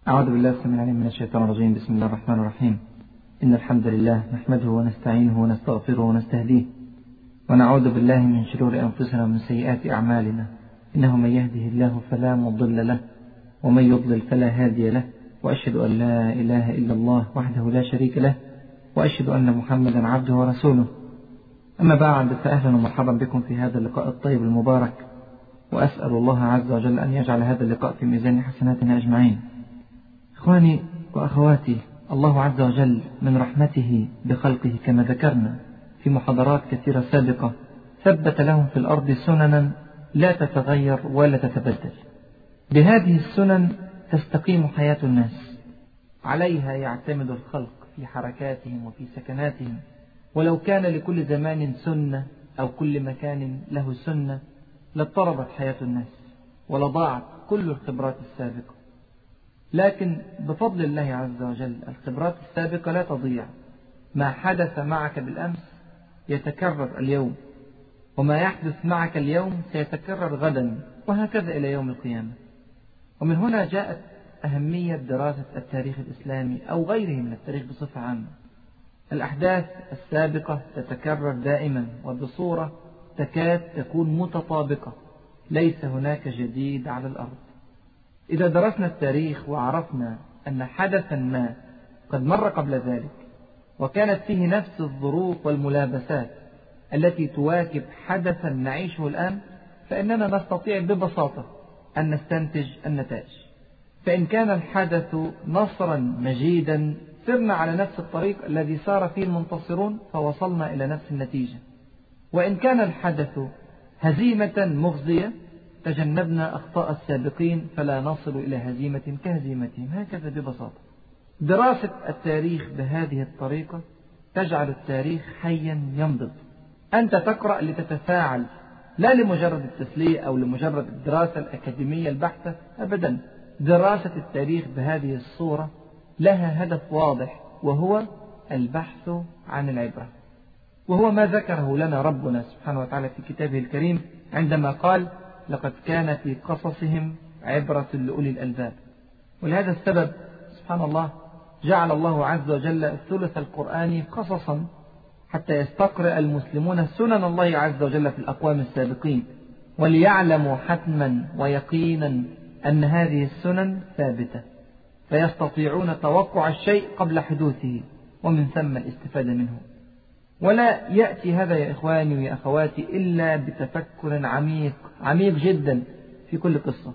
أعوذ بالله السميع العليم من الشيطان الرجيم. بسم الله الرحمن الرحيم. إن الحمد لله نحمده ونستعينه ونستغفره ونستهديه، ونعوذ بالله من شرور أنفسنا ومن سيئات أعمالنا. إنه من يهده الله فلا مضل له، ومن يضلل فلا هادي له، وأشهد أن لا إله إلا الله وحده لا شريك له، وأشهد أن محمدا عبده ورسوله. أما بعد، فأهلا ومرحبا بكم في هذا اللقاء الطيب المبارك، وأسأل الله عز وجل أن يجعل هذا اللقاء في ميزان حسناتنا أجمعين. إخواني وأخواتي، الله عز وجل من رحمته بخلقه كما ذكرنا في محاضرات كثيرة سابقة ثبت لهم في الأرض سننا لا تتغير ولا تتبدل. بهذه السنن تستقيم حياة الناس، عليها يعتمد الخلق في حركاتهم وفي سكناتهم. ولو كان لكل زمان سنة أو كل مكان له سنة لاضطربت حياة الناس ولضاعت كل الخبرات السابقة. لكن بفضل الله عز وجل الخبرات السابقة لا تضيع. ما حدث معك بالأمس يتكرر اليوم، وما يحدث معك اليوم سيتكرر غدا، وهكذا إلى يوم القيامة. ومن هنا جاءت أهمية دراسة التاريخ الإسلامي أو غيره من التاريخ بصفة عامة. الأحداث السابقة تتكرر دائما وبصورة تكاد تكون متطابقة، ليس هناك جديد على الأرض. إذا درسنا التاريخ وعرفنا أن حدثا ما قد مر قبل ذلك وكانت فيه نفس الظروف والملابسات التي تواكب حدثا نعيشه الآن، فإننا نستطيع ببساطة أن نستنتج النتائج. فإن كان الحدث نصرا مجيدا سرنا على نفس الطريق الذي سار فيه المنتصرون فوصلنا إلى نفس النتيجة، وإن كان الحدث هزيمة مخزية تجنبنا أخطاء السابقين فلا نصل إلى هزيمة كهزيمتهم. هكذا ببساطة. دراسة التاريخ بهذه الطريقة تجعل التاريخ حيا ينبض. أنت تقرأ لتتفاعل، لا لمجرد التسلية أو لمجرد الدراسة الأكاديمية البحتة، أبدا. دراسة التاريخ بهذه الصورة لها هدف واضح، وهو البحث عن العبرة، وهو ما ذكره لنا ربنا سبحانه وتعالى في كتابه الكريم عندما قال: لقد كان في قصصهم عبرة لأولي الألباب. ولهذا السبب سبحان الله جعل الله عز وجل الثلث القرآني قصصا حتى يستقرئ المسلمون سنن الله عز وجل في الأقوام السابقين، وليعلموا حتما ويقينا أن هذه السنن ثابتة، فيستطيعون توقع الشيء قبل حدوثه ومن ثم الاستفادة منه. ولا يأتي هذا يا إخواني ويا أخواتي إلا بتفكر عميق عميق جدا في كل قصة.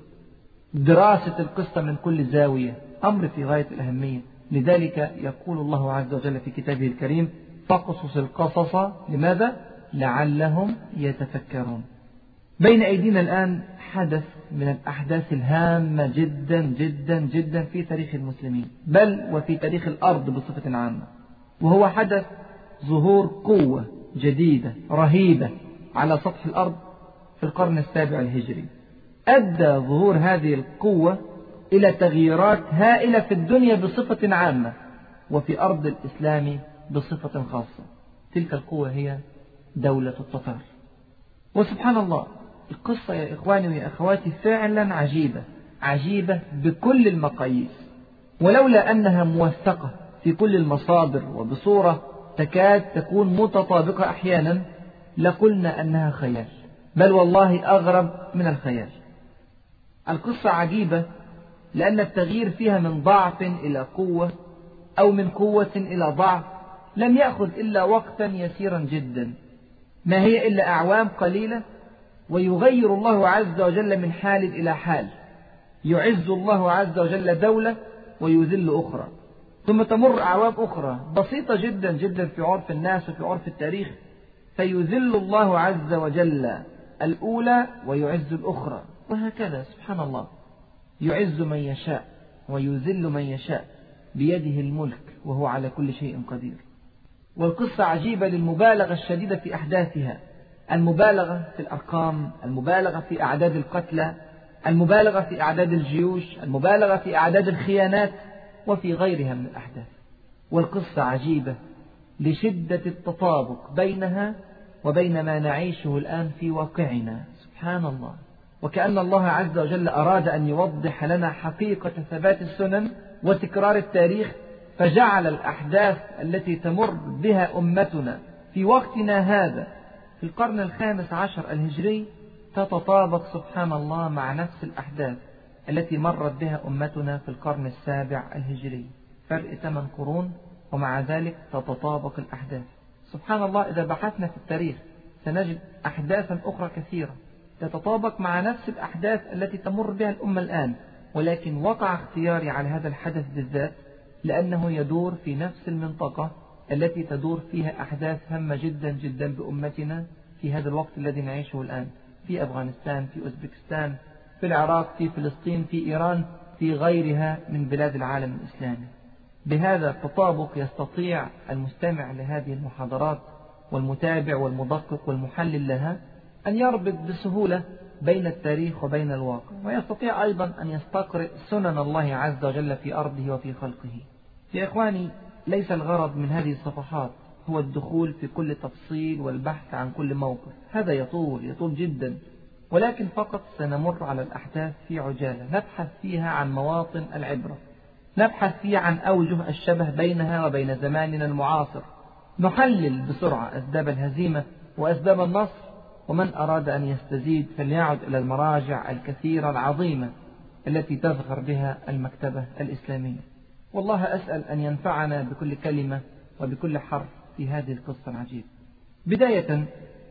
دراسة القصة من كل زاوية أمر في غاية الأهمية. لذلك يقول الله عز وجل في كتابه الكريم: فاقصص القصص. لماذا؟ لعلهم يتفكرون. بين أيدينا الآن حدث من الأحداث الهامة جدا جدا جدا في تاريخ المسلمين، بل وفي تاريخ الأرض بصفة عامة، وهو حدث ظهور قوة جديدة رهيبة على سطح الأرض في القرن السابع الهجري. أدى ظهور هذه القوة إلى تغييرات هائلة في الدنيا بصفة عامة، وفي أرض الإسلام بصفة خاصة. تلك القوة هي دولة التتار. وسبحان الله، القصة يا إخواني ويا أخواتي فعلا عجيبة، عجيبة بكل المقاييس. ولولا أنها موثقة في كل المصادر وبصورة تكاد تكون متطابقة أحيانا لقلنا أنها خيال، بل والله أغرب من الخيال. القصة عجيبة لأن التغيير فيها من ضعف إلى قوة أو من قوة إلى ضعف لم يأخذ إلا وقتا يسيرا جدا، ما هي إلا أعوام قليلة، ويغير الله عز وجل من حال إلى حال. يعز الله عز وجل دولة ويذل أخرى، ثم تمر أعوام أخرى بسيطة جدا جدا في عرف الناس وفي عرف التاريخ، فيذل الله عز وجل الأولى ويعز الأخرى، وهكذا سبحان الله. يعز من يشاء ويذل من يشاء، بيده الملك وهو على كل شيء قدير. والقصة عجيبة للمبالغة الشديدة في أحداثها، المبالغة في الأرقام، المبالغة في أعداد القتلى، المبالغة في أعداد الجيوش، المبالغة في أعداد الخيانات، وفي غيرها من الأحداث. والقصة عجيبة لشدة التطابق بينها وبين ما نعيشه الآن في واقعنا. سبحان الله، وكأن الله عز وجل أراد أن يوضح لنا حقيقة ثبات السنن وتكرار التاريخ، فجعل الأحداث التي تمر بها أمتنا في وقتنا هذا في القرن 15 الهجري تتطابق سبحان الله مع نفس الأحداث التي مرت بها أمتنا في القرن 7 الهجري. فرق 8 قرون، ومع ذلك تتطابق الأحداث. سبحان الله، إذا بحثنا في التاريخ سنجد أحداثا أخرى كثيرة تتطابق مع نفس الأحداث التي تمر بها الأمة الآن، ولكن وقع اختياري على هذا الحدث بالذات لأنه يدور في نفس المنطقة التي تدور فيها أحداث هامة جدا جدا بأمتنا في هذا الوقت الذي نعيشه الآن، في أفغانستان، في أوزبكستان، في العراق، في فلسطين، في إيران، في غيرها من بلاد العالم الإسلامي. بهذا التطابق يستطيع المستمع لهذه المحاضرات والمتابع والمدقق والمحلل لها أن يربط بسهولة بين التاريخ وبين الواقع، ويستطيع أيضا أن يستقرئ سنن الله عز وجل في أرضه وفي خلقه. يا إخواني، ليس الغرض من هذه الصفحات هو الدخول في كل تفصيل والبحث عن كل موقف، هذا يطول جدا، ولكن فقط سنمر على الأحداث في عجالة، نبحث فيها عن مواطن العبرة، نبحث فيها عن أوجه الشبه بينها وبين زماننا المعاصر، نحلل بسرعة أسباب الهزيمة وأسباب النصر، ومن أراد أن يستزيد فليعد إلى المراجع الكثيرة العظيمة التي تزخر بها المكتبة الإسلامية. والله أسأل أن ينفعنا بكل كلمة وبكل حرف في هذه القصة العجيبة. بداية،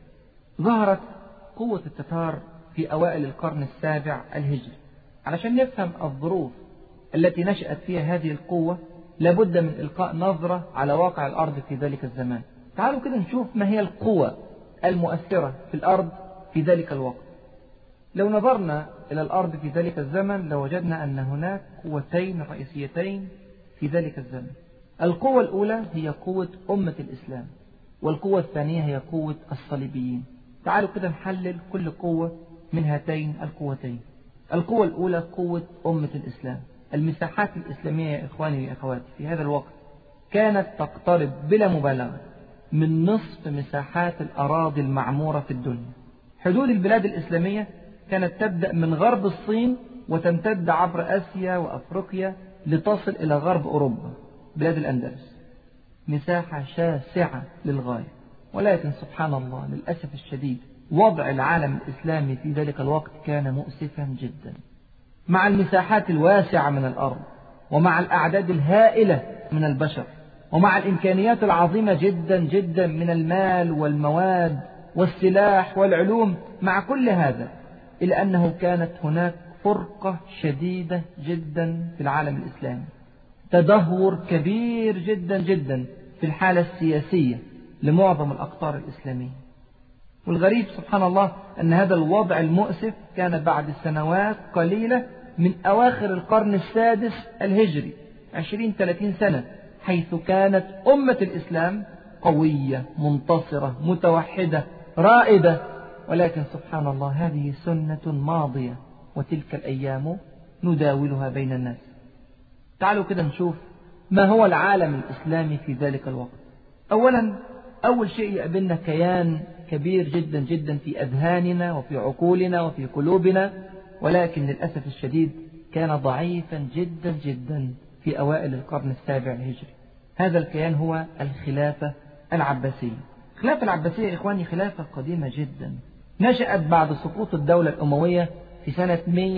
ظهرت قوة التتار في أوائل القرن 7 الهجري. علشان نفهم الظروف التي نشأت فيها هذه القوة لابد من إلقاء نظرة على واقع الأرض في ذلك الزمان. تعالوا كده نشوف ما هي القوة المؤثرة في الأرض في ذلك الوقت. لو نظرنا إلى الأرض في ذلك الزمن لوجدنا أن هناك قوتين رئيسيتين في ذلك الزمن. القوة الأولى هي قوة أمة الإسلام، والقوة الثانية هي قوة الصليبيين. تعالوا كده نحلل كل قوة من هاتين القوتين. القوة الأولى قوة أمة الإسلام. المساحات الإسلامية يا إخواني وأخواتي في هذا الوقت كانت تقترب بلا مبالغة من نصف مساحات الأراضي المعمورة في الدنيا. حدود البلاد الإسلامية كانت تبدأ من غرب الصين وتمتد عبر آسيا وأفريقيا لتصل إلى غرب أوروبا، بلاد الأندلس. مساحة شاسعة للغاية، ولكن سبحان الله للأسف الشديد وضع العالم الإسلامي في ذلك الوقت كان مؤسفا جدا. مع المساحات الواسعة من الأرض، ومع الأعداد الهائلة من البشر، ومع الإمكانيات العظيمة جدا جدا من المال والمواد والسلاح والعلوم، مع كل هذا إلا أنه كانت هناك فرقة شديدة جدا في العالم الإسلامي، تدهور كبير جدا جدا في الحالة السياسية لمعظم الأقطار الإسلامية. والغريب سبحان الله أن هذا الوضع المؤسف كان بعد سنوات قليلة من أواخر القرن 6 الهجري، 20-30 سنة، حيث كانت أمة الإسلام قوية منتصرة متوحدة رائدة. ولكن سبحان الله هذه سنة ماضية، وتلك الأيام نداولها بين الناس. تعالوا كده نشوف ما هو العالم الإسلامي في ذلك الوقت. أولا، أول شيء يقابلنا كيان كبير جدا جدا في أذهاننا وفي عقولنا وفي قلوبنا، ولكن للأسف الشديد كان ضعيفا جدا جدا في أوائل القرن 7 الهجري. هذا الكيان هو الخلافة العباسية. الخلافة العباسية يا إخواني خلافة قديمة جدا، نشأت بعد سقوط الدولة الأموية في سنة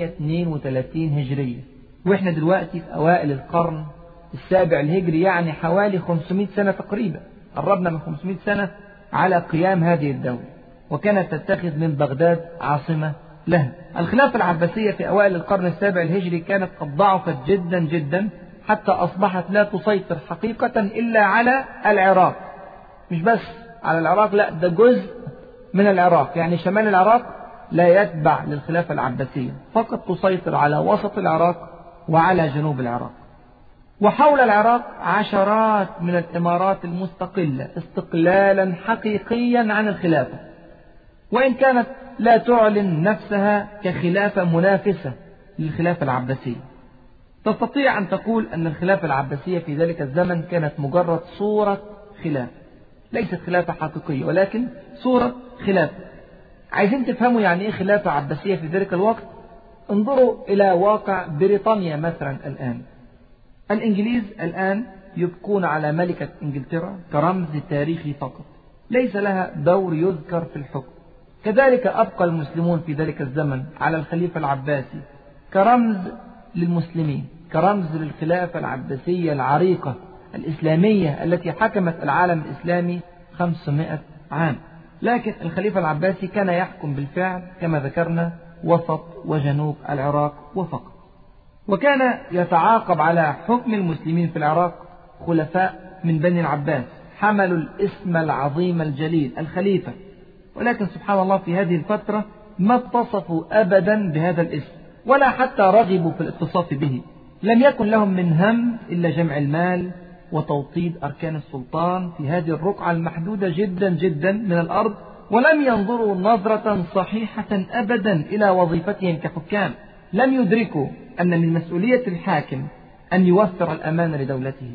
132 هجرية، وإحنا دلوقتي في أوائل القرن 7 الهجري، يعني حوالي 500 سنة تقريبا، قربنا من 500 سنة على قيام هذه الدولة، وكانت تتخذ من بغداد عاصمة لها. الخلافة العباسية في أوائل القرن 7 الهجري كانت قد ضعفت جدا جدا حتى أصبحت لا تسيطر حقيقة إلا على العراق. مش بس على العراق، لا، ده جزء من العراق، يعني شمال العراق لا يتبع للخلافة العباسية، فقط تسيطر على وسط العراق وعلى جنوب العراق. وحول العراق عشرات من الإمارات المستقلة استقلالا حقيقيا عن الخلافة، وإن كانت لا تعلن نفسها كخلافة منافسة للخلافة العباسية. تستطيع أن تقول أن الخلافة العباسية في ذلك الزمن كانت مجرد صورة خلافة، ليست خلافة حقيقية ولكن صورة خلافة. عايزين تفهموا يعني إيه خلافة عباسية في ذلك الوقت؟ انظروا إلى واقع بريطانيا مثلا الآن. الإنجليز الآن يبقون على ملكة إنجلترا كرمز تاريخي فقط، ليس لها دور يذكر في الحكم. كذلك أبقى المسلمون في ذلك الزمن على الخليفة العباسي كرمز للمسلمين، كرمز للخلافة العباسية العريقة الإسلامية التي حكمت العالم الإسلامي 500 عام. لكن الخليفة العباسي كان يحكم بالفعل كما ذكرنا وسط وجنوب العراق وفقط، وكان يتعاقب على حكم المسلمين في العراق خلفاء من بني العباس حملوا الاسم العظيم الجليل الخليفة، ولكن سبحان الله في هذه الفترة ما اتصفوا أبدا بهذا الاسم ولا حتى رغبوا في الاتصاف به. لم يكن لهم من هم إلا جمع المال وتوطيد أركان السلطان في هذه الرقعة المحدودة جدا جدا من الأرض، ولم ينظروا نظرة صحيحة أبدا إلى وظيفتهم كحكام. لم يدركوا أن من مسؤولية الحاكم أن يوفر الأمان لدولته،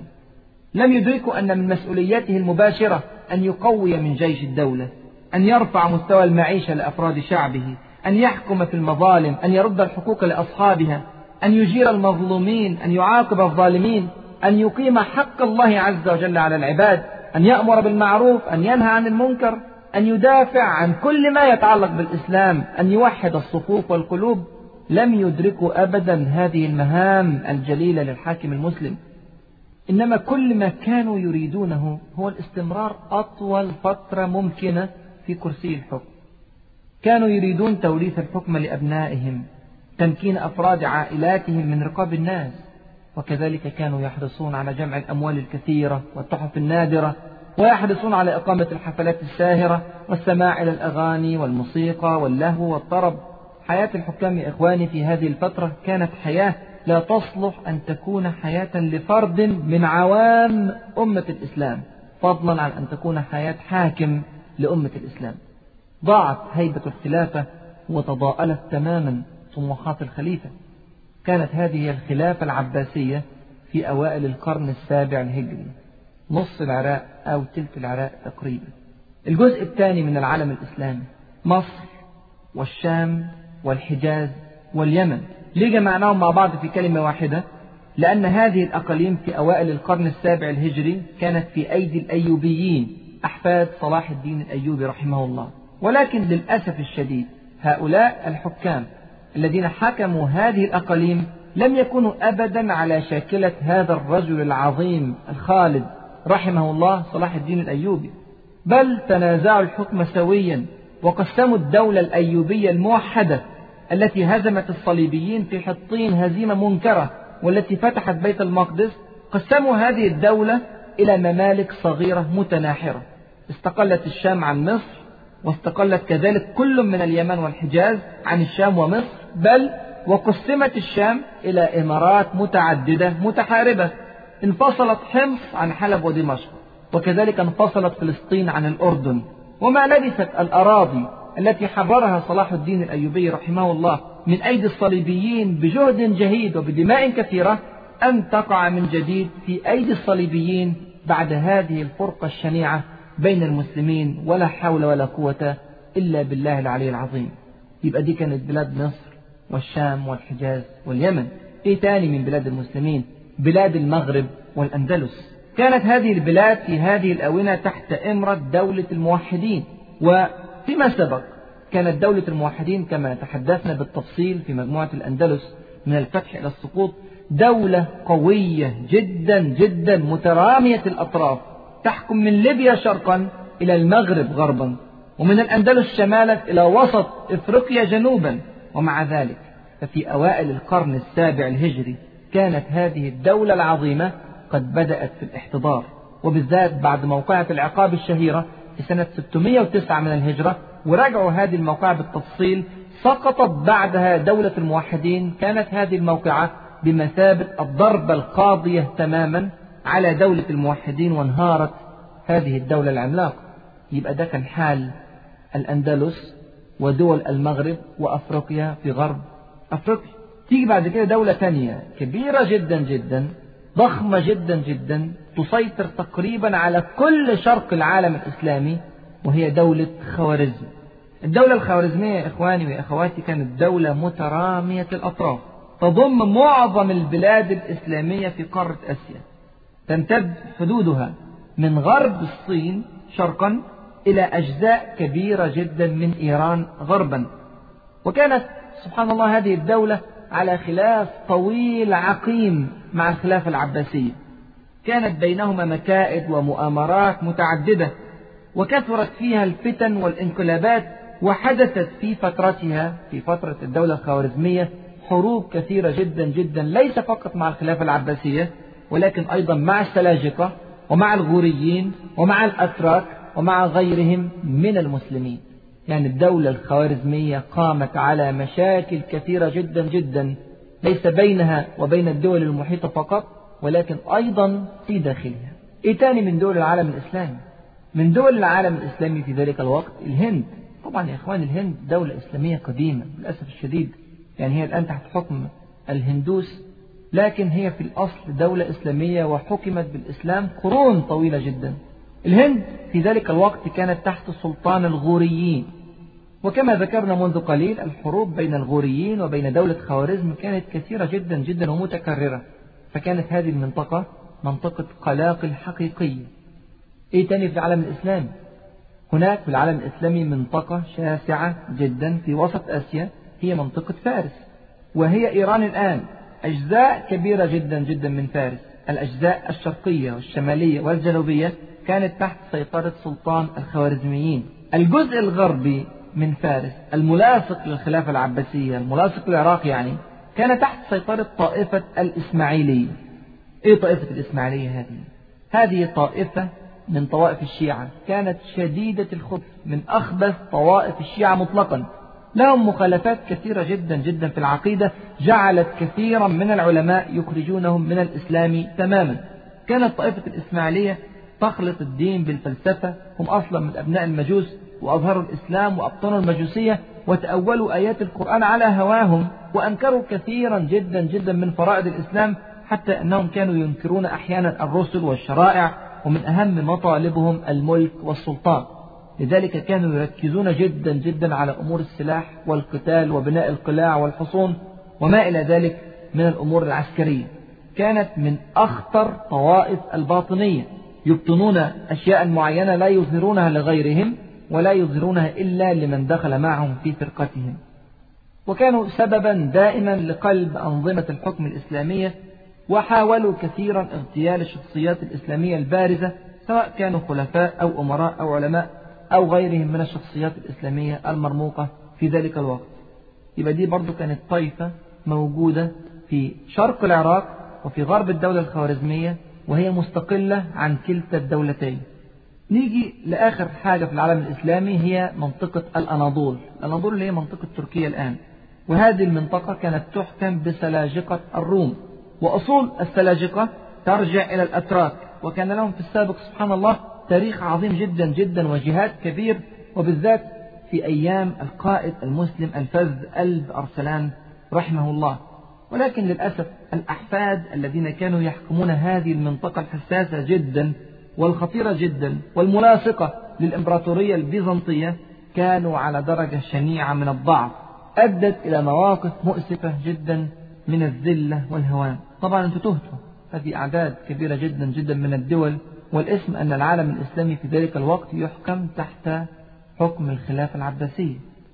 لم يدركوا أن من مسؤولياته المباشرة أن يقوي من جيش الدولة، أن يرفع مستوى المعيشة لأفراد شعبه، أن يحكم في المظالم، أن يرد الحقوق لأصحابها، أن يجير المظلومين، أن يعاقب الظالمين، أن يقيم حق الله عز وجل على العباد، أن يأمر بالمعروف، أن ينهى عن المنكر، أن يدافع عن كل ما يتعلق بالإسلام، أن يوحد الصفوف والقلوب. لم يدركوا أبدا هذه المهام الجليلة للحاكم المسلم، إنما كل ما كانوا يريدونه هو الاستمرار أطول فترة ممكنة في كرسي الحكم. كانوا يريدون توريث الحكم لأبنائهم، تمكين أفراد عائلاتهم من رقاب الناس، وكذلك كانوا يحرصون على جمع الأموال الكثيرة والتحف النادرة، ويحرصون على إقامة الحفلات الساهرة والسماع إلى الأغاني والموسيقى واللهو والطرب. حياة الحكام يا إخواني في هذه الفترة كانت حياة لا تصلح أن تكون حياة لفرد من عوام أمة الإسلام، فضلا عن أن تكون حياة حاكم لأمة الإسلام. ضاعت هيبة الخلافة وتضاءلت تماما طموحات الخليفة. كانت هذه الخلافة العباسية في أوائل القرن السابع الهجري، نصف العراق أو تلت العراق تقريبا. الجزء الثاني من العالم الإسلامي مصر والشام والحجاز واليمن. ليه جمعناهم مع بعض في كلمة واحدة؟ لأن هذه الأقاليم في أوائل القرن السابع الهجري كانت في أيدي الأيوبيين أحفاد صلاح الدين الأيوبي رحمه الله. ولكن للأسف الشديد هؤلاء الحكام الذين حكموا هذه الأقاليم لم يكونوا أبدا على شاكلة هذا الرجل العظيم الخالد رحمه الله صلاح الدين الأيوبي، بل تنازعوا الحكم سويا وقسموا الدولة الأيوبية الموحدة التي هزمت الصليبيين في حطين هزيمة منكرة والتي فتحت بيت المقدس. قسموا هذه الدولة إلى ممالك صغيرة متناحرة، استقلت الشام عن مصر، واستقلت كذلك كل من اليمن والحجاز عن الشام ومصر، بل وقسمت الشام إلى إمارات متعددة متحاربة. انفصلت حمص عن حلب ودمشق، وكذلك انفصلت فلسطين عن الأردن. وما لبثت الأراضي التي حررها صلاح الدين الأيوبي رحمه الله من أيدي الصليبيين بجهد جهيد وبدماء كثيرة أن تقع من جديد في أيدي الصليبيين بعد هذه الفرقة الشنيعة بين المسلمين، ولا حول ولا قوة إلا بالله العلي العظيم. يبقى دي كانت بلاد مصر والشام والحجاز واليمن. إيه تاني من بلاد المسلمين؟ بلاد المغرب والأندلس. كانت هذه البلاد في هذه الآونة تحت إمرة دولة الموحدين، وفيما سبق كانت دولة الموحدين كما تحدثنا بالتفصيل في مجموعة الأندلس من الفتح إلى السقوط دولة قوية جدا جدا مترامية الأطراف، تحكم من ليبيا شرقا إلى المغرب غربا، ومن الأندلس شمالا إلى وسط إفريقيا جنوبا. ومع ذلك ففي أوائل القرن السابع الهجري كانت هذه الدولة العظيمة قد بدأت في الاحتضار، وبالذات بعد موقعة العقاب الشهيرة في سنة 609 من الهجرة. وراجعوا هذه الموقعة بالتفصيل. سقطت بعدها دولة الموحدين. كانت هذه الموقعة بمثابة الضربة القاضية تماما على دولة الموحدين، وانهارت هذه الدولة العملاقة. يبقى ده كان حال الأندلس ودول المغرب وأفريقيا في غرب أفريقيا. تيجي بعد كده دولة تانية كبيرة جدا جدا، ضخمة جدا جدا، تسيطر تقريبا على كل شرق العالم الإسلامي، وهي دولة خوارزم. الدولة الخوارزمية يا إخواني وأخواتي كانت دولة مترامية الأطراف، تضم معظم البلاد الإسلامية في قارة آسيا، تمتد حدودها من غرب الصين شرقا إلى أجزاء كبيرة جدا من إيران غربا. وكانت سبحان الله هذه الدولة على خلاف طويل عقيم مع الخلافة العباسية، كانت بينهما مكائد ومؤامرات متعددة، وكثرت فيها الفتن والانقلابات، وحدثت في فترتها في فترة الدولة الخوارزمية حروب كثيرة جدا جدا، ليس فقط مع الخلافة العباسية ولكن أيضا مع السلاجقة ومع الغوريين ومع الأتراك ومع غيرهم من المسلمين. يعني الدولة الخوارزمية قامت على مشاكل كثيرة جدا جدا، ليس بينها وبين الدول المحيطة فقط ولكن أيضا في داخلها. إيه تاني من دول العالم الإسلامي؟ من دول العالم الإسلامي في ذلك الوقت الهند. طبعا يا إخوان الهند دولة إسلامية قديمة للأسف الشديد، يعني هي الآن تحت حكم الهندوس، لكن هي في الأصل دولة إسلامية وحكمت بالإسلام قرون طويلة جدا. الهند في ذلك الوقت كانت تحت سلطان الغوريين، وكما ذكرنا منذ قليل الحروب بين الغوريين وبين دولة خوارزم كانت كثيرة جدا جدا ومتكررة، فكانت هذه المنطقة منطقة قلاقل حقيقية. إيه تاني في العالم الإسلامي؟ هناك في العالم الإسلامي منطقة شاسعة جدا في وسط آسيا، هي منطقة فارس، وهي إيران الآن. أجزاء كبيرة جدا جدا من فارس، الأجزاء الشرقية والشمالية والجنوبية كانت تحت سيطرة سلطان الخوارزميين. الجزء الغربي من فارس الملاصق للخلافة العباسية، الملاصق للعراق يعني، كان تحت سيطرة طائفة الإسماعيلية. إيه طائفة الإسماعيلية هذه؟ هذه طائفة من طوائف الشيعة، كانت شديدة الخبث، من أخبث طوائف الشيعة مطلقا، لهم مخالفات كثيرة جدا جدا في العقيدة، جعلت كثيرا من العلماء يخرجونهم من الإسلام تماما. كانت طائفة الإسماعيلية تخلط الدين بالفلسفة، هم أصلا من أبناء المجوس، وأظهروا الإسلام وأبطنوا المجوسية، وتأولوا آيات القرآن على هواهم، وأنكروا كثيرا جدا جدا من فرائض الإسلام، حتى أنهم كانوا ينكرون أحيانا الرسل والشرائع، ومن أهم مطالبهم الملك والسلطان. لذلك كانوا يركزون جدا جدا على أمور السلاح والقتال وبناء القلاع والحصون وما إلى ذلك من الأمور العسكرية. كانت من أخطر طوائف الباطنية، يبطنون أشياء معينة لا يظهرونها لغيرهم ولا يظهرونها إلا لمن دخل معهم في فرقتهم، وكانوا سببا دائما لقلب أنظمة الحكم الإسلامية، وحاولوا كثيرا اغتيال الشخصيات الإسلامية البارزة، سواء كانوا خلفاء أو أمراء أو علماء أو غيرهم من الشخصيات الإسلامية المرموقة في ذلك الوقت. يبقى دي برضو كانت طائفة موجودة في شرق العراق وفي غرب الدولة الخوارزمية، وهي مستقلة عن كلتا الدولتين. نيجي لآخر حاجة في العالم الإسلامي، هي منطقة الأناضول. الأناضول اللي هي منطقة تركيا الآن، وهذه المنطقة كانت تحكم بسلاجقة الروم، وأصول السلاجقة ترجع إلى الأتراك، وكان لهم في السابق سبحان الله تاريخ عظيم جدا جدا وجهاد كبير، وبالذات في أيام القائد المسلم الفذ ألب أرسلان رحمه الله. ولكن للأسف الأحفاد الذين كانوا يحكمون هذه المنطقة الحساسة جدا والخطيرة جدا والملاصقة للإمبراطورية البيزنطية كانوا على درجة شنيعة من الضعف، أدت إلى مواقف مؤسفة جدا من الذلة والهوان. طبعا أنتم تهتوا، هذه أعداد كبيرة جدا جدا من الدول، والاسم أن العالم الإسلامي في ذلك الوقت يحكم تحت حكم الخلافة العباسية.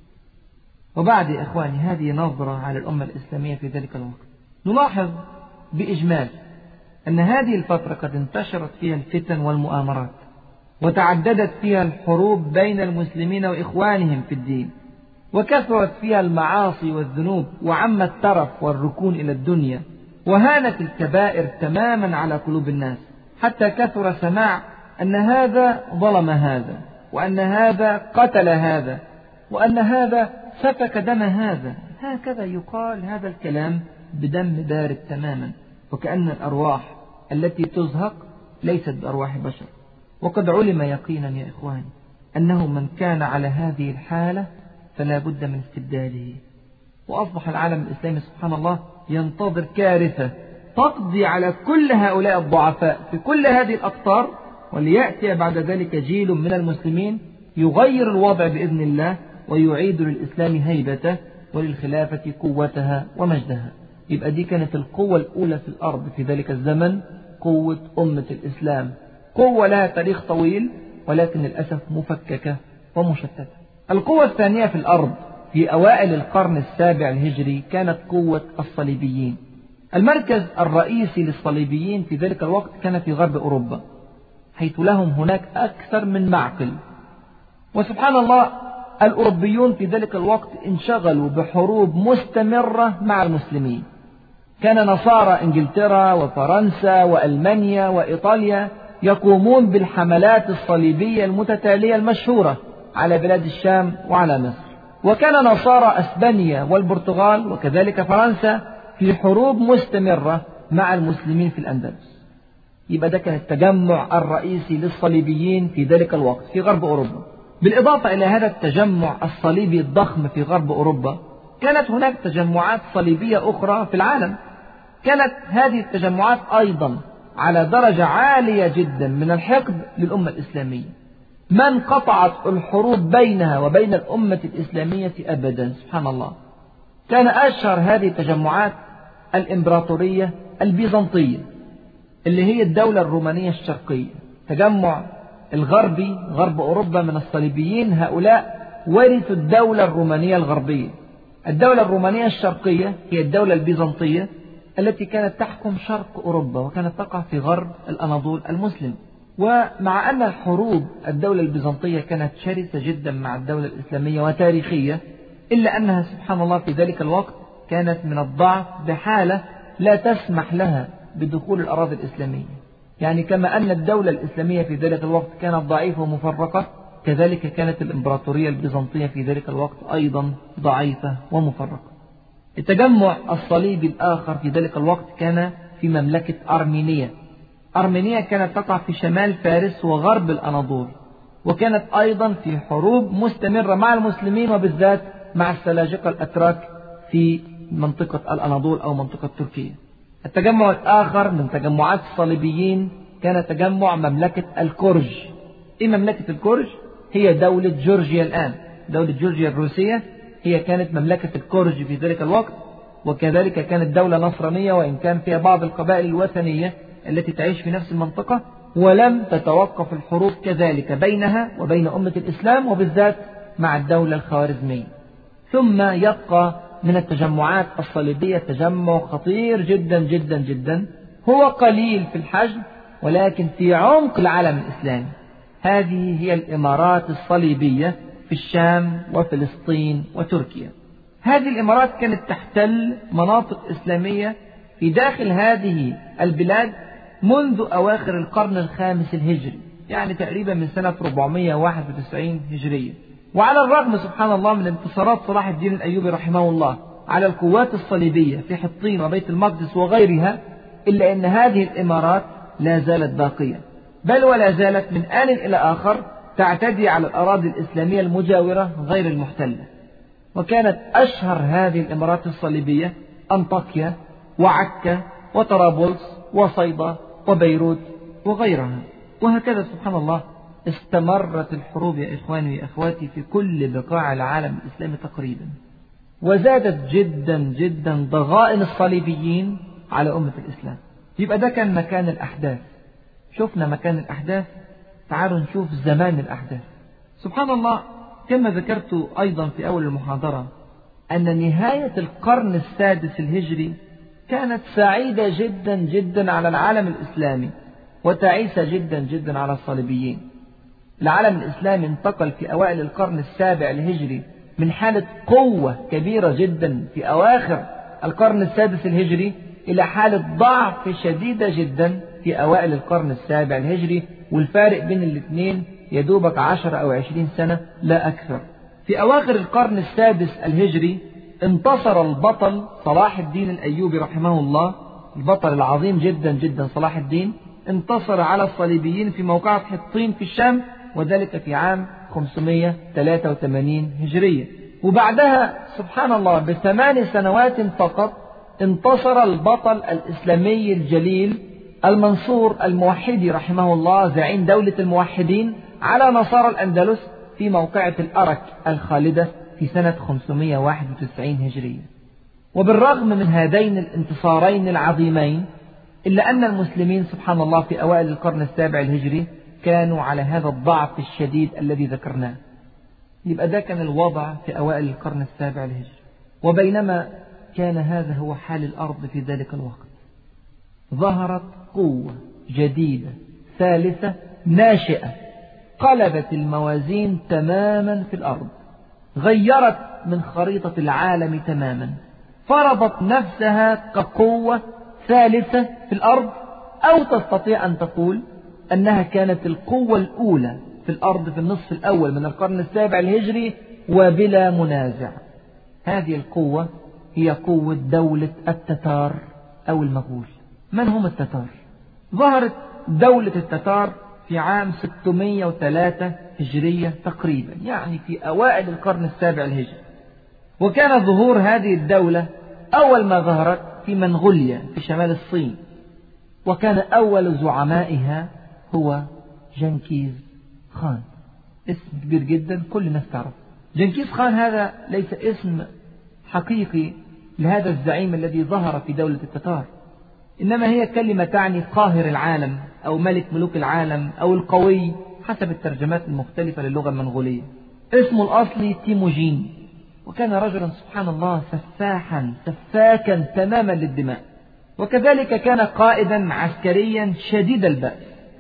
وبعد يا إخواني هذه نظرة على الأمة الإسلامية في ذلك الوقت، نلاحظ بإجمال أن هذه الفترة قد انتشرت فيها الفتن والمؤامرات، وتعددت فيها الحروب بين المسلمين وإخوانهم في الدين، وكثرت فيها المعاصي والذنوب، وعم الترف والركون إلى الدنيا، وهانت الكبائر تماما على قلوب الناس، حتى كثر سماع أن هذا ظلم هذا، وأن هذا قتل هذا، وأن هذا سفك دم هذا. هكذا يقال هذا الكلام بدم بارد تماما، وكأن الأرواح التي تزهق ليست بأرواح بشر. وقد علم يقينا يا إخواني أنه من كان على هذه الحالة فلا بد من استبداله، وأصبح العالم الإسلامي سبحان الله ينتظر كارثة تقضي على كل هؤلاء الضعفاء في كل هذه الأقطار، وليأتي بعد ذلك جيل من المسلمين يغير الوضع بإذن الله، ويعيد للإسلام هيبته وللخلافة قوتها ومجدها. يبقى دي كانت القوة الأولى في الأرض في ذلك الزمن، قوة أمة الإسلام، قوة لها تاريخ طويل ولكن للأسف مفككة ومشتتة. القوة الثانية في الأرض في أوائل القرن السابع الهجري كانت قوة الصليبيين. المركز الرئيسي للصليبيين في ذلك الوقت كان في غرب أوروبا، حيث لهم هناك أكثر من معقل. وسبحان الله الأوروبيون في ذلك الوقت انشغلوا بحروب مستمرة مع المسلمين. كان نصارى إنجلترا وفرنسا وألمانيا وإيطاليا يقومون بالحملات الصليبية المتتالية المشهورة على بلاد الشام وعلى مصر. وكان نصارى أسبانيا والبرتغال وكذلك فرنسا في حروب مستمرة مع المسلمين في الأندلس. يبقى ده كان التجمع الرئيسي للصليبيين في ذلك الوقت في غرب أوروبا. بالإضافة إلى هذا التجمع الصليبي الضخم في غرب أوروبا، كانت هناك تجمعات صليبية أخرى في العالم. كانت هذه التجمعات أيضا على درجة عالية جدا من الحقد للأمة الإسلامية، ما انقطعت الحروب بينها وبين الأمة الإسلامية أبدا. سبحان الله. كان أشهر هذه التجمعات الإمبراطورية البيزنطية، اللي هي الدولة الرومانية الشرقية. تجمع الغربي غرب أوروبا من الصليبيين، هؤلاء ورثوا الدولة الرومانية الغربية. الدولة الرومانية الشرقية هي الدولة البيزنطية التي كانت تحكم شرق أوروبا وكانت تقع في غرب الأناضول المسلم. ومع أن حروب الدولة البيزنطية كانت شرسة جدا مع الدولة الإسلامية وتاريخية، إلا أنها سبحان الله في ذلك الوقت كانت من الضعف بحالة لا تسمح لها بدخول الأراضي الإسلامية. يعني كما أن الدولة الإسلامية في ذلك الوقت كانت ضعيفة ومفرقة، كذلك كانت الإمبراطورية البيزنطية في ذلك الوقت أيضا ضعيفة ومفرقة. التجمع الصليبي الآخر في ذلك الوقت كان في مملكة أرمينيا. أرمينيا كانت تقع في شمال فارس وغرب الأناضول، وكانت أيضا في حروب مستمرة مع المسلمين وبالذات مع السلاجقة الأتراك في منطقة الأناضول أو منطقة تركيا. التجمع الآخر من تجمعات الصليبيين كان تجمع مملكة الكرج. إيه مملكة الكرج؟ هي دولة جورجيا الآن. دولة جورجيا الروسية هي كانت مملكة الكرج في ذلك الوقت، وكذلك كانت دولة نصرانية وإن كان فيها بعض القبائل الوثنية التي تعيش في نفس المنطقة، ولم تتوقف الحروب كذلك بينها وبين أمة الإسلام وبالذات مع الدولة الخوارزمية. ثم يبقى من التجمعات الصليبية تجمع خطير جدا جدا جدا، هو قليل في الحجم ولكن في عمق العالم الإسلامي. هذه هي الإمارات الصليبية في الشام وفلسطين وتركيا. هذه الإمارات كانت تحتل مناطق إسلامية في داخل هذه البلاد منذ أواخر القرن الخامس الهجري، يعني تقريبا من سنة 491 هجرية. وعلى الرغم سبحان الله من انتصارات صلاح الدين الأيوبي رحمه الله على القوات الصليبية في حطين وبيت المقدس وغيرها، إلا أن هذه الإمارات لا زالت باقية، بل ولا زالت من آن إلى آخر تعتدي على الأراضي الإسلامية المجاورة غير المحتلة. وكانت أشهر هذه الإمارات الصليبية أنطاكيا وعكا وطرابلس وصيدا وبيروت وغيرها. وهكذا سبحان الله استمرت الحروب يا إخواني وأخواتي في كل بقاع العالم الإسلامي تقريبا، وزادت جدا جدا ضغائن الصليبيين على أمة الإسلام. يبقى ده كان مكان الأحداث. شفنا مكان الأحداث، تعالوا نشوف زمان الأحداث. سبحان الله كما ذكرت أيضا في أول المحاضرة أن نهاية القرن السادس الهجري كانت سعيدة جدا جدا على العالم الإسلامي وتعيسة جدا جدا على الصليبيين. العالم الإسلامي انتقل في أوائل القرن السابع الهجري من حالة قوة كبيرة جدا في أواخر القرن السادس الهجري إلى حالة ضعف شديدة جدا في أوائل القرن السابع الهجري، والفارق بين الاثنين يدوبك 10 أو 20 سنة لا أكثر. في أواخر القرن السادس الهجري انتصر البطل صلاح الدين الأيوبي رحمه الله، البطل العظيم جدا جدا صلاح الدين، انتصر على الصليبيين في موقعة حطين في الشام، وذلك في عام 583 هجرية. وبعدها سبحان الله ب8 سنوات فقط انتصر البطل الإسلامي الجليل المنصور الموحدي رحمه الله، زعيم دولة الموحدين، على نصارى الأندلس في موقعة الأرك الخالدة في سنة 591 هجرية. وبالرغم من هذين الانتصارين العظيمين إلا أن المسلمين سبحان الله في أوائل القرن السابع الهجري كانوا على هذا الضعف الشديد الذي ذكرناه. يبقى ده كان الوضع في أوائل القرن السابع الهجري. وبينما كان هذا هو حال الأرض في ذلك الوقت، ظهرت قوة جديدة ثالثة ناشئة قلبت الموازين تماما في الأرض، غيرت من خريطة العالم تماما، فرضت نفسها كقوة ثالثة في الأرض، أو تستطيع أن تقول أنها كانت القوة الأولى في الأرض في النصف الأول من القرن السابع الهجري وبلا منازع. هذه القوة هي قوة دولة التتار أو المغول. من هم التتار؟ ظهرت دولة التتار في عام 603 هجرية تقريبا، يعني في أوائل القرن السابع الهجري. وكان ظهور هذه الدولة أول ما ظهرت في منغوليا في شمال الصين، وكان أول زعمائها هو جنكيز خان. اسم كبير جدا كل الناس تعرف. جنكيز خان هذا ليس اسم حقيقي لهذا الزعيم الذي ظهر في دولة التتار، إنما هي كلمة تعني قاهر العالم أو ملك ملوك العالم أو القوي حسب الترجمات المختلفة للغة المنغولية. اسمه الأصلي تيموجين، وكان رجلا سبحان الله سفاكا تماما للدماء، وكذلك كان قائدا عسكريا شديد البأس،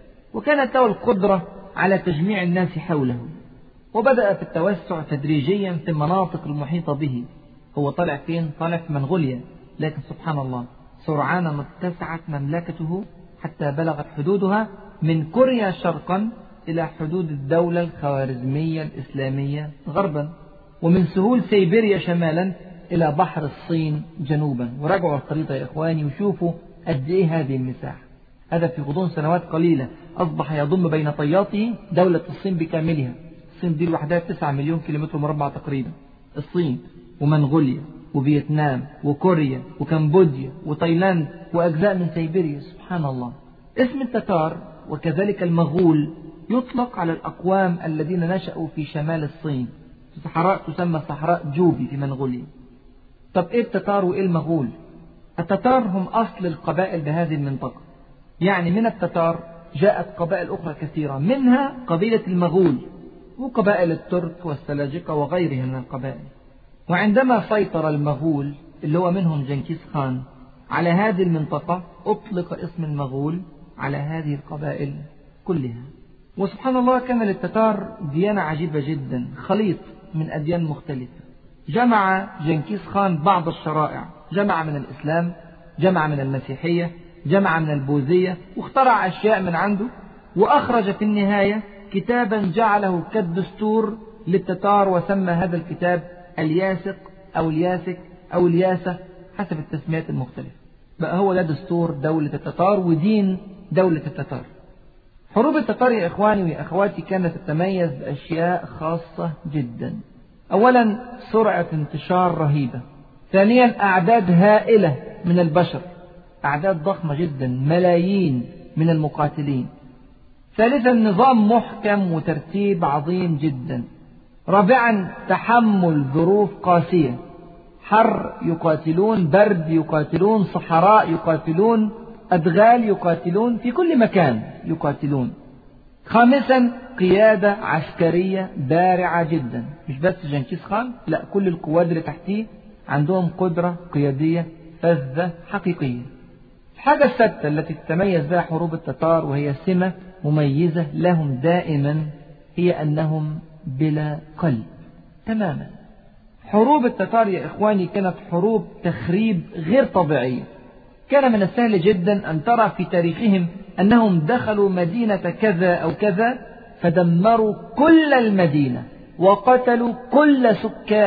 وكانت له القدرة على تجميع الناس حوله، وبدأ في التوسع تدريجيا في المناطق المحيطة به. هو طلع فين؟ طلع في منغوليا، لكن سبحان الله سرعان ما اتسعت مملكته حتى بلغت حدودها من كوريا شرقا إلى حدود الدولة الخوارزمية الإسلامية غربا، ومن سهول سيبيريا شمالا إلى بحر الصين جنوبا. وراجعوا الخريطة يا إخواني وشوفوا قد إيه هذه المساحة. هذا في غضون سنوات قليلة أصبح يضم بين طياته دولة الصين بكاملها. الصين دي لوحدها 9 مليون كيلومتر مربع تقريبا. الصين ومنغوليا وفيتنام وكوريا وكمبوديا وتايلاند وأجزاء من سيبيريا. سبحان الله. اسم التتار وكذلك المغول يطلق على الأقوام الذين نشأوا في شمال الصين في صحراء تسمى صحراء جوبي في منغوليا. طب إيه التتار وإيه المغول؟ التتار هم أصل القبائل بهذه المنطقة، يعني من التتار جاءت قبائل أخرى كثيرة، منها قبيلة المغول وقبائل الترك والسلاجقة وغيرها من القبائل. وعندما سيطر المغول اللي هو منهم جنكيز خان على هذه المنطقة أطلق اسم المغول على هذه القبائل كلها. وسبحان الله كان للتتار ديانة عجيبة جدا، خليط من أديان مختلفة. جمع جنكيز خان بعض الشرائع، جمع من الإسلام، جمع من المسيحية، جمع من البوذية، واخترع أشياء من عنده، وأخرج في النهاية كتابا جعله كالدستور للتتار، وسمى هذا الكتاب الياسق أو الياسك أو الياسة حسب التسميات المختلفة. بقى هو ده دستور دولة التتار ودين دولة التتار. حروب التتار يا إخواني ويا أخواتي كانت تتميز بأشياء خاصة جدا. أولا سرعة انتشار رهيبة، ثانيا أعداد هائلة من البشر، أعداد ضخمة جدا، ملايين من المقاتلين، ثالثا نظام محكم وترتيب عظيم جدا، رابعا تحمل ظروف قاسية، حر يقاتلون، برد يقاتلون، صحراء يقاتلون، أدغال يقاتلون، في كل مكان يقاتلون، خامسا قيادة عسكرية بارعة جدا، مش بس جنكيز خان، لا كل القواد اللي تحتيه عندهم قدرة قيادية فذة حقيقية. الحاجة السادسة التي تتميز بها حروب التتار وهي سمة مميزة لهم دائما هي أنهم بلا قلب تماما. حروب التتار يا إخواني كانت حروب تخريب غير طبيعية. كان من السهل جدا أن ترى في تاريخهم أنهم دخلوا مدينة كذا أو كذا فدمروا كل المدينة وقتلوا كل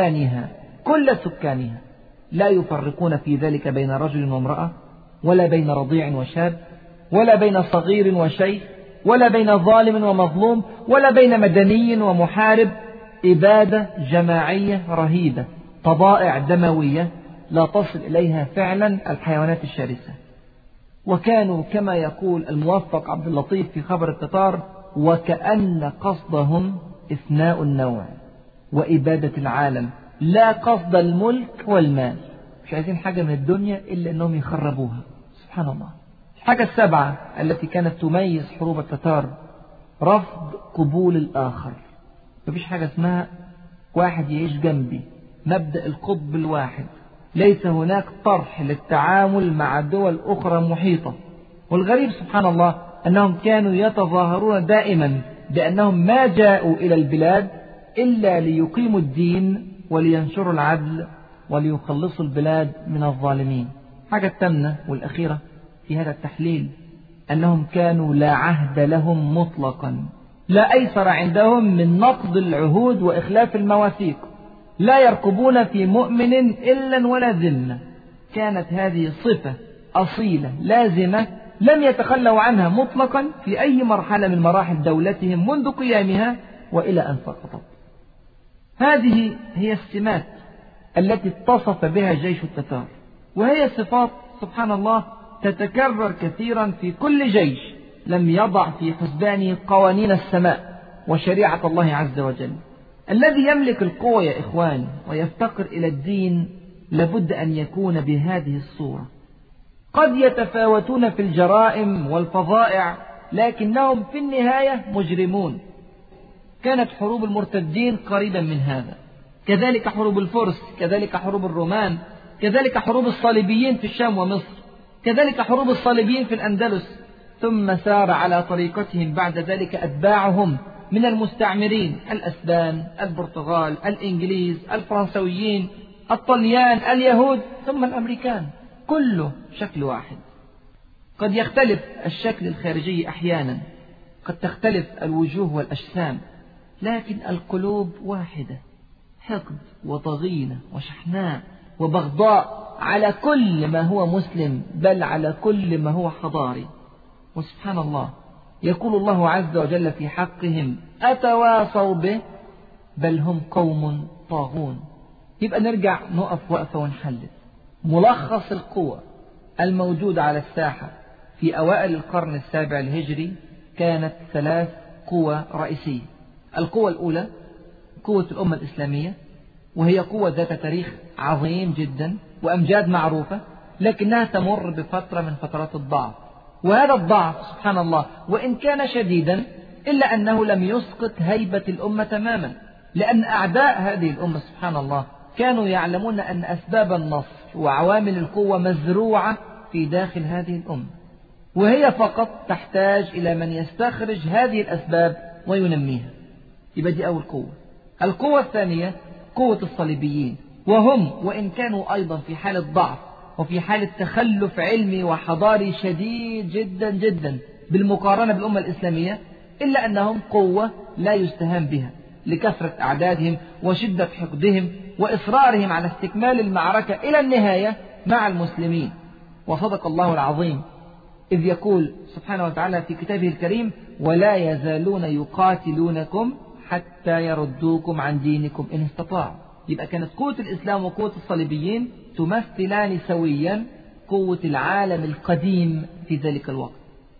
سكانها، لا يفرقون في ذلك بين رجل وامرأة، ولا بين رضيع وشاب، ولا بين صغير وشيخ، ولا بين ظالم ومظلوم، ولا بين مدني ومحارب. إبادة جماعية رهيبة، طبائع دموية لا تصل إليها فعلا الحيوانات الشرسة. وكانوا كما يقول الموفق عبد اللطيف في خبر التتار وكأن قصدهم إفناء النوع وإبادة العالم، لا قصد الملك والمال، مش عايزين حاجة من الدنيا إلا أنهم يخربوها. سبحان الله. الحاجة السابعة التي كانت تميز حروب التتار رفض قبول الآخر. مفيش حاجة اسمها واحد يعيش جنبي، مبدأ القطب الواحد. ليس هناك طرح للتعامل مع دول أخرى محيطة. والغريب سبحان الله أنهم كانوا يتظاهرون دائما بأنهم ما جاءوا إلى البلاد إلا ليقيموا الدين ولينشروا العدل وليخلصوا البلاد من الظالمين. حاجة الثامنة والأخيرة في هذا التحليل أنهم كانوا لا عهد لهم مطلقا، لا أيسر عندهم من نقض العهود وإخلاف المواثيق، لا يرقبون في مؤمن إلا ولا ذمة. كانت هذه صفة أصيلة لازمة لم يتخلوا عنها مطلقا في أي مرحلة من مراحل دولتهم منذ قيامها وإلى أن سقطت. هذه هي السمات التي اتصف بها جيش التتار، وهي صفات سبحان الله تتكرر كثيرا في كل جيش لم يضع في حسبانه قوانين السماء وشريعة الله عز وجل. الذي يملك القوة يا إخواني ويفتقر إلى الدين لابد أن يكون بهذه الصورة. قد يتفاوتون في الجرائم والفظائع لكنهم في النهاية مجرمون. كانت حروب المرتدين قريبا من هذا، كذلك حروب الفرس، كذلك حروب الرومان، كذلك حروب الصليبيين في الشام ومصر، كذلك حروب الصليبيين في الأندلس. ثم سار على طريقتهم بعد ذلك أتباعهم من المستعمرين، الأسبان، البرتغال، الإنجليز، الفرنسويين، الطليان، اليهود، ثم الأمريكان، كله شكل واحد. قد يختلف الشكل الخارجي أحيانا، قد تختلف الوجوه والأجسام، لكن القلوب واحدة، حقد وضغينة وشحناء وبغضاء على كل ما هو مسلم، بل على كل ما هو حضاري. وسبحان الله يقول الله عز وجل في حقهم أتواصوا به بل هم قوم طاغون. يبقى نرجع نقف وقفة ونحلل ملخص القوى الموجودة على الساحة في أوائل القرن السابع الهجري. كانت 3 قوى رئيسية. القوة الأولى قوة الأمة الإسلامية، وهي قوة ذات تاريخ عظيم جدا وأمجاد معروفة، لكنها تمر بفترة من فترات الضعف. وهذا الضعف سبحان الله وإن كان شديدا إلا أنه لم يسقط هيبة الأمة تماما، لأن أعداء هذه الأمة سبحان الله كانوا يعلمون أن أسباب النصر وعوامل القوة مزروعة في داخل هذه الأمة، وهي فقط تحتاج إلى من يستخرج هذه الأسباب وينميها. يبقى دي أول قوة. القوة الثانية قوة الصليبيين، وهم وإن كانوا أيضا في حالة ضعف وفي حالة تخلف علمي وحضاري شديد جدا جدا بالمقارنة بالأمة الإسلامية، إلا أنهم قوة لا يستهان بها لكثرة أعدادهم وشدة حقدهم وإصرارهم على استكمال المعركة إلى النهاية مع المسلمين. وصدق الله العظيم إذ يقول سبحانه وتعالى في كتابه الكريم ولا يزالون يقاتلونكم حتى يردوكم عن دينكم إن استطاعوا. يبقى كانت قوة الإسلام وقوة الصليبيين تمثلان سويا قوة العالم القديم في ذلك الوقت.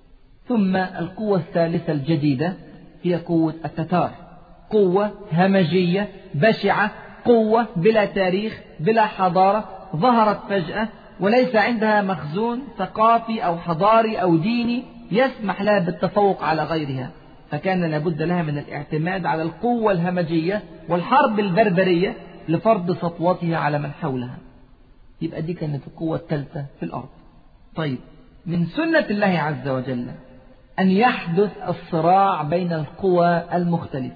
ثم القوة الثالثة الجديدة هي قوة التتار، قوة همجية بشعة، قوة بلا تاريخ بلا حضارة، ظهرت فجأة وليس عندها مخزون ثقافي أو حضاري أو ديني يسمح لها بالتفوق على غيرها، فكان لابد لها من الاعتماد على القوة الهمجية والحرب البربرية لفرض سطوتها على من حولها. يبقى دي كانت القوة الثالثة في الأرض. طيب، من سنة الله عز وجل أن يحدث الصراع بين القوى المختلفة،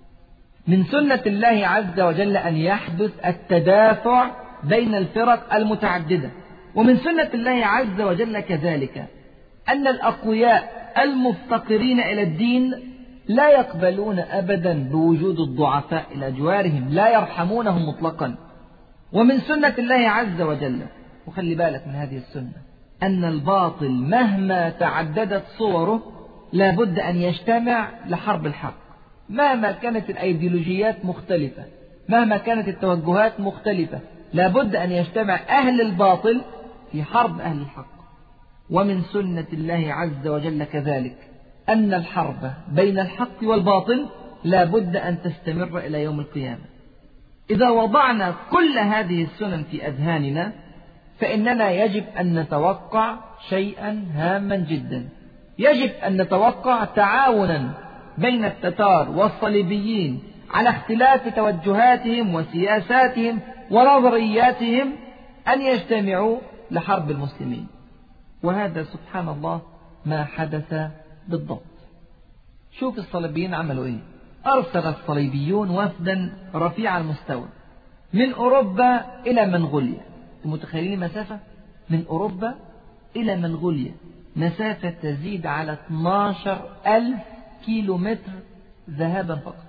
من سنة الله عز وجل أن يحدث التدافع بين الفرق المتعددة، ومن سنة الله عز وجل كذلك أن الأقوياء المفتقرين إلى الدين لا يقبلون أبدا بوجود الضعفاء إلى جوارهم، لا يرحمونهم مطلقا. ومن سنة الله عز وجل، وخلي بالك من هذه السنة، أن الباطل مهما تعددت صوره لابد أن يجتمع لحرب الحق. مهما كانت الأيديولوجيات مختلفة، مهما كانت التوجهات مختلفة، لابد أن يجتمع أهل الباطل في حرب أهل الحق. ومن سنة الله عز وجل كذلك أن الحرب بين الحق والباطل لا بد أن تستمر إلى يوم القيامة. إذا وضعنا كل هذه السنن في أذهاننا فإننا يجب أن نتوقع شيئا هاما جدا. يجب أن نتوقع تعاونا بين التتار والصليبيين على اختلاف توجهاتهم وسياساتهم ونظرياتهم أن يجتمعوا لحرب المسلمين. وهذا سبحان الله ما حدث بالضبط. شوف الصليبيين عملوا إيه. أرسل الصليبيون وفدا رفيع المستوى من أوروبا إلى منغوليا. متخيلين مسافة من أوروبا إلى منغوليا، مسافة تزيد على 12,000 كيلومتر ذهابا فقط.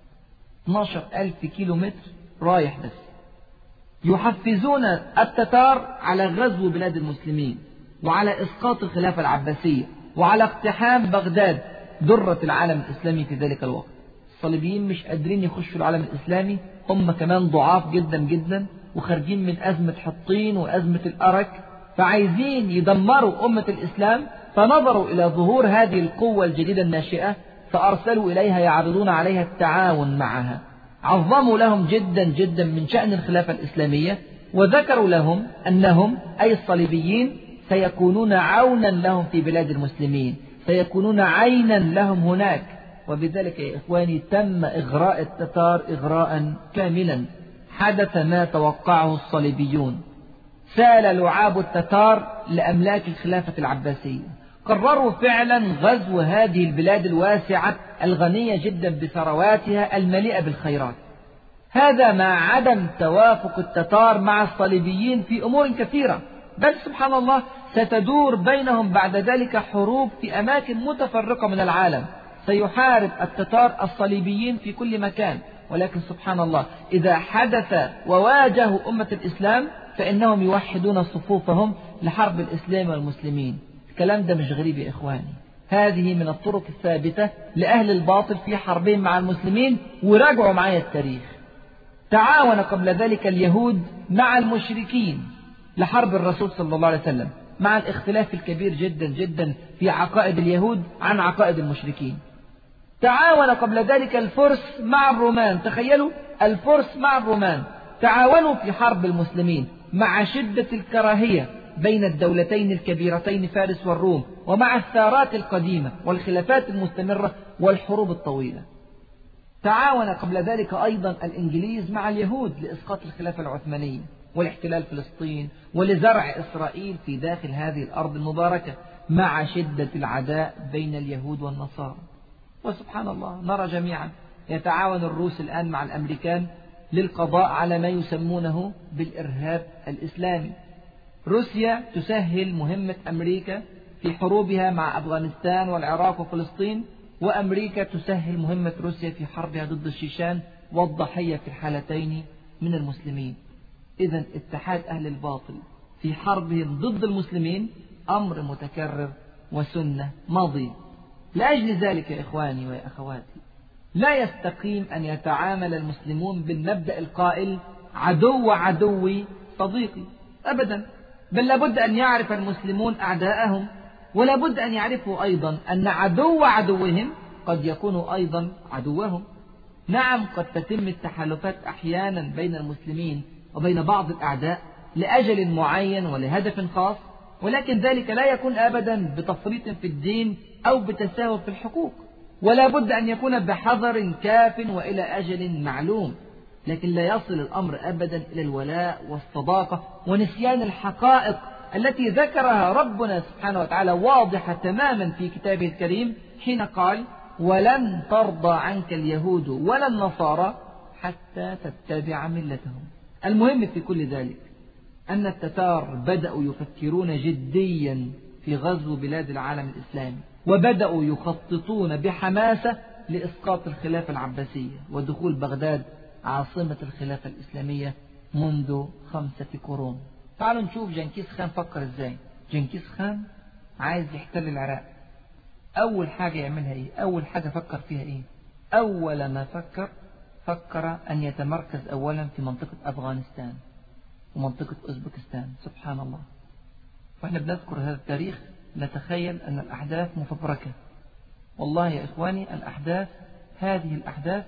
12,000 كيلومتر رايح بس. يحفزون التتار على غزو بلاد المسلمين وعلى إسقاط الخلافة العباسية وعلى اقتحام بغداد درة العالم الإسلامي في ذلك الوقت. الصليبيين مش قادرين يخشوا العالم الإسلامي، هم كمان ضعاف جدا جدا وخارجين من أزمة حطين وأزمة الأرك، فعايزين يدمروا أمة الإسلام. فنظروا إلى ظهور هذه القوة الجديدة الناشئة فأرسلوا إليها يعرضون عليها التعاون معها. عظموا لهم جدا جدا من شأن الخلافة الإسلامية، وذكروا لهم أنهم أي الصليبيين سيكونون عونا لهم في بلاد المسلمين، سيكونون عينا لهم هناك. وبذلك يا إخواني تم إغراء التتار إغراء كاملا. حدث ما توقعه الصليبيون. سال لعاب التتار لأملاك الخلافة العباسية. قرروا فعلا غزو هذه البلاد الواسعة الغنية جدا بثرواتها المليئة بالخيرات. هذا مع عدم توافق التتار مع الصليبيين في أمور كثيرة، بل سبحان الله ستدور بينهم بعد ذلك حروب في أماكن متفرقة من العالم. سيحارب التتار الصليبيين في كل مكان، ولكن سبحان الله إذا حدث وواجهوا أمة الإسلام فإنهم يوحدون صفوفهم لحرب الإسلام والمسلمين. الكلام ده مش غريب يا إخواني، هذه من الطرق الثابتة لأهل الباطل في حربهم مع المسلمين. وراجعوا معايا التاريخ. تعاون قبل ذلك اليهود مع المشركين لحرب الرسول صلى الله عليه وسلم، مع الاختلاف الكبير جدا جدا في عقائد اليهود عن عقائد المشركين. تعاون قبل ذلك الفرس مع الرومان. تخيلوا الفرس مع الرومان تعاونوا في حرب المسلمين مع شدة الكراهية بين الدولتين الكبيرتين فارس والروم، ومع الثارات القديمة والخلافات المستمرة والحروب الطويلة. تعاون قبل ذلك أيضا الإنجليز مع اليهود لإسقاط الخلافة العثمانية والاحتلال فلسطين ولزرع إسرائيل في داخل هذه الأرض المباركة، مع شدة العداء بين اليهود والنصارى. وسبحان الله نرى جميعا يتعاون الروس الآن مع الأمريكان للقضاء على ما يسمونه بالإرهاب الإسلامي. روسيا تسهل مهمة أمريكا في حروبها مع أفغانستان والعراق وفلسطين، وأمريكا تسهل مهمة روسيا في حربها ضد الشيشان، والضحية في الحالتين من المسلمين. إذن اتحاد أهل الباطل في حربهم ضد المسلمين أمر متكرر وسنة ماضية. لأجل ذلك يا إخواني ويا أخواتي لا يستقيم أن يتعامل المسلمون بالمبدأ القائل عدو عدوي صديقي أبدا، بل لابد أن يعرف المسلمون أعداءهم، ولابد أن يعرفوا أيضا أن عدو عدوهم قد يكون أيضا عدوهم. نعم قد تتم التحالفات أحيانا بين المسلمين وبين بعض الأعداء لأجل معين ولهدف خاص، ولكن ذلك لا يكون أبدا بتفريط في الدين أو بتساهل في الحقوق، ولا بد أن يكون بحذر كاف وإلى أجل معلوم. لكن لا يصل الأمر أبدا إلى الولاء والصداقة ونسيان الحقائق التي ذكرها ربنا سبحانه وتعالى واضحة تماما في كتابه الكريم حين قال ولن ترضى عنك اليهود ولا النصارى حتى تتبع ملتهم. المهم في كل ذلك أن التتار بدأوا يفكرون جديا في غزو بلاد العالم الإسلامي، وبدأوا يخططون بحماسة لإسقاط الخلافة العباسية ودخول بغداد عاصمة الخلافة الإسلامية منذ 5 قرون. تعالوا نشوف جنكيز خان فكر ازاي. جنكيز خان عايز يحتل العراق. أول حاجة يعملها إيه؟ أول حاجة فكر فيها إيه؟ أول ما فكر أن يتمركز أولا في منطقة أفغانستان ومنطقة أوزبكستان. سبحان الله. وإحنا بنذكر هذا التاريخ نتخيل أن الأحداث مفبركة. والله يا إخواني الأحداث هذه الأحداث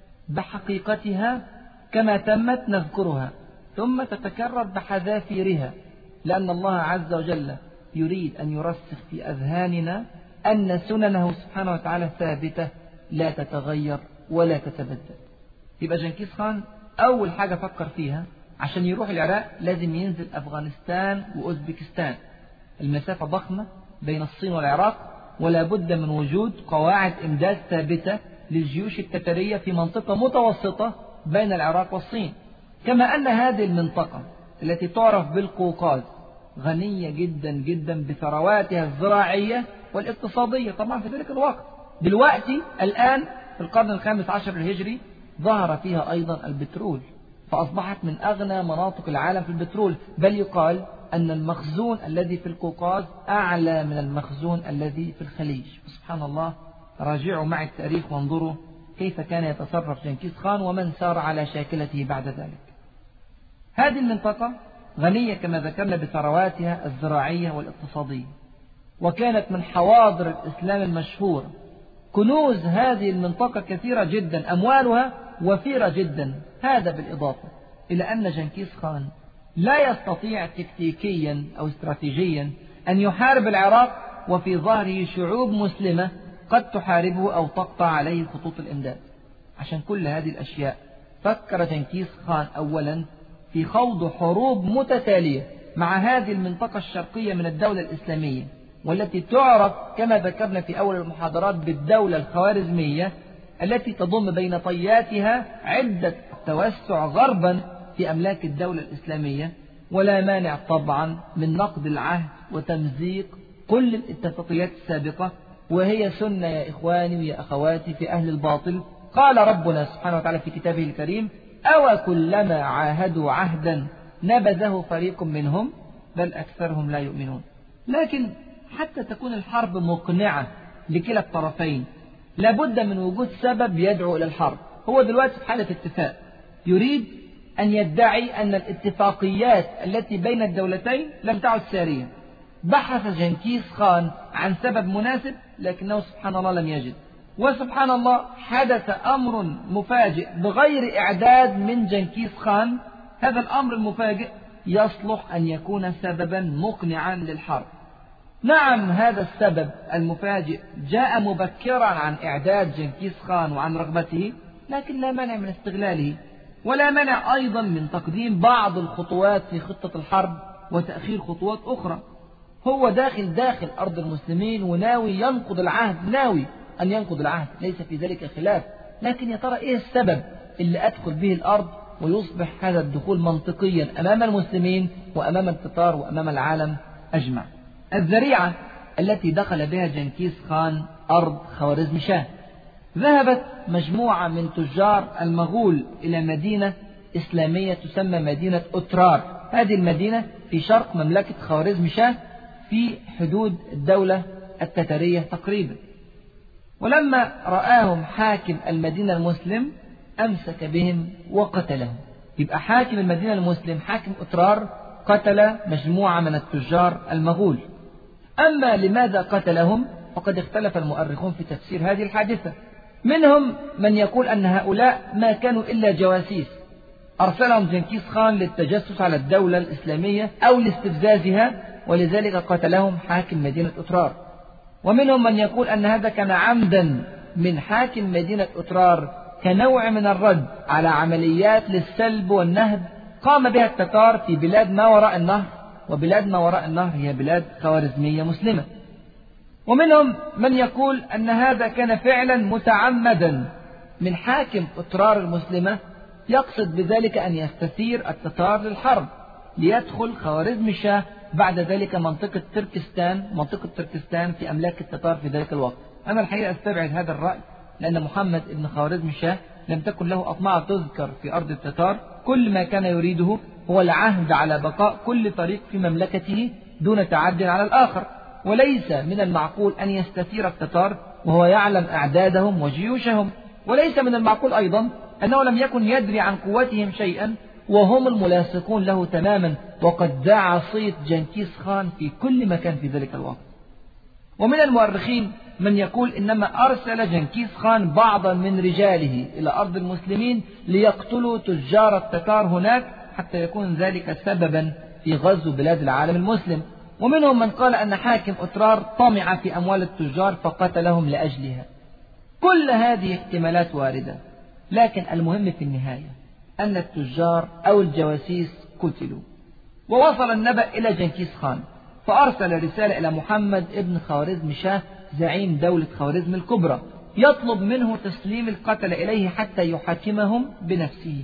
بحقيقتها كما تمت نذكرها، ثم تتكرر بحذافيرها، لأن الله عز وجل يريد أن يرسخ في أذهاننا أن سننه سبحانه وتعالى ثابتة لا تتغير ولا تتبدل. يبقى جنكيز خان أول حاجة فكر فيها عشان يروح العراق لازم ينزل أفغانستان وأوزبكستان، المسافة ضخمة بين الصين والعراق، ولا بد من وجود قواعد إمداد ثابتة للجيوش التتارية في منطقة متوسطة بين العراق والصين. كما أن هذه المنطقة التي تعرف بالقوقاز غنية جدا جدا بثرواتها الزراعية والاقتصادية طبعا في ذلك الوقت. دلوقتي الآن في القرن الخامس عشر الهجري ظهر فيها أيضا البترول، فأصبحت من أغنى مناطق العالم في البترول، بل يقال أن المخزون الذي في القوقاز أعلى من المخزون الذي في الخليج. سبحان الله، راجعوا معي التاريخ وانظروا كيف كان يتصرف جنكيز خان ومن سار على شاكلته بعد ذلك. هذه المنطقة غنية كما ذكرنا بثرواتها الزراعية والاقتصادية، وكانت من حواضر الإسلام المشهورة. كنوز هذه المنطقة كثيرة جدا، أموالها وفيرة جدا. هذا بالإضافة إلى أن جنكيز خان لا يستطيع تكتيكيا أو استراتيجيا أن يحارب العراق وفي ظهره شعوب مسلمة قد تحاربه أو تقطع عليه خطوط الإمداد. عشان كل هذه الأشياء فكر جنكيز خان أولا في خوض حروب متتالية مع هذه المنطقة الشرقية من الدولة الإسلامية، والتي تعرف كما ذكرنا في أول المحاضرات بالدولة الخوارزمية، التي تضم بين طياتها عدة توسع غربا في أملاك الدولة الإسلامية. ولا مانع طبعا من نقض العهد وتمزيق كل الاتفاقيات السابقة، وهي سنة يا إخواني ويا أخواتي في أهل الباطل. قال ربنا سبحانه وتعالى في كتابه الكريم: أو كلما عاهدوا عهدا نبذه فريق منهم بل أكثرهم لا يؤمنون. لكن حتى تكون الحرب مقنعة لكلا الطرفين لابد من وجود سبب يدعو إلى الحرب. هو دلوقتي في حالة اتفاق، يريد أن يدعي أن الاتفاقيات التي بين الدولتين لم تعد سارية. بحث جنكيز خان عن سبب مناسب لكنه سبحان الله لم يجد، وسبحان الله حدث أمر مفاجئ بغير إعداد من جنكيز خان. هذا الأمر المفاجئ يصلح أن يكون سببا مقنعا للحرب. نعم، هذا السبب المفاجئ جاء مبكرا عن إعداد جنكيز خان وعن رغبته، لكن لا مانع من استغلاله، ولا مانع أيضا من تقديم بعض الخطوات في خطة الحرب وتأخير خطوات أخرى. هو داخل أرض المسلمين وناوي ينقض العهد، ناوي أن ينقض العهد، ليس في ذلك خلاف. لكن يا ترى إيه السبب اللي أدخل به الأرض ويصبح هذا الدخول منطقيا أمام المسلمين وأمام التتار وأمام العالم أجمع؟ الذريعة التي دخل بها جنكيز خان أرض خوارزمشاه. ذهبت مجموعة من تجار المغول إلى مدينة إسلامية تسمى مدينة أترار. هذه المدينة في شرق مملكة خوارزمشاه في حدود الدولة التتارية تقريبا. ولما رآهم حاكم المدينة المسلم أمسك بهم وقتلهم. يبقى حاكم المدينة المسلم حاكم أترار قتل مجموعة من التجار المغول. أما لماذا قتلهم فقد اختلف المؤرخون في تفسير هذه الحادثة. منهم من يقول أن هؤلاء ما كانوا إلا جواسيس أرسلهم جنكيز خان للتجسس على الدولة الإسلامية أو لاستفزازها، ولذلك قتلهم حاكم مدينة أترار. ومنهم من يقول أن هذا كان عمدا من حاكم مدينة أترار كنوع من الرد على عمليات للسلب والنهب قام بها التتار في بلاد ما وراء النهر، وبلاد ما وراء النهر هي بلاد خوارزمية مسلمة. ومنهم من يقول أن هذا كان فعلا متعمدا من حاكم أترار المسلمة، يقصد بذلك أن يستثير التتار للحرب ليدخل خوارزمشاه بعد ذلك منطقة تركستان في أملاك التتار في ذلك الوقت. أنا الحقيقة أستبعد هذا الرأي، لأن محمد بن خوارزمشاه لم تكن له أطماع تذكر في أرض التتار. كل ما كان يريده هو العهد على بقاء كل طريق في مملكته دون تعد على الآخر، وليس من المعقول أن يستثير التتار وهو يعلم أعدادهم وجيوشهم، وليس من المعقول أيضا أنه لم يكن يدري عن قوتهم شيئا وهم الملاصقون له تماما، وقد دعا صيت جنكيز خان في كل مكان في ذلك الوقت. ومن المؤرخين من يقول إنما أرسل جنكيز خان بعضا من رجاله إلى أرض المسلمين ليقتلوا تجار التتار هناك حتى يكون ذلك سببا في غزو بلاد العالم المسلم. ومنهم من قال أن حاكم أترار طمع في أموال التجار فقتلهم لأجلها. كل هذه احتمالات واردة، لكن المهم في النهاية أن التجار أو الجواسيس قتلوا. ووصل النبأ إلى جنكيز خان، فأرسل رسالة إلى محمد ابن خوارزم شاه زعيم دولة خوارزم الكبرى يطلب منه تسليم القتل إليه حتى يحاكمهم بنفسه.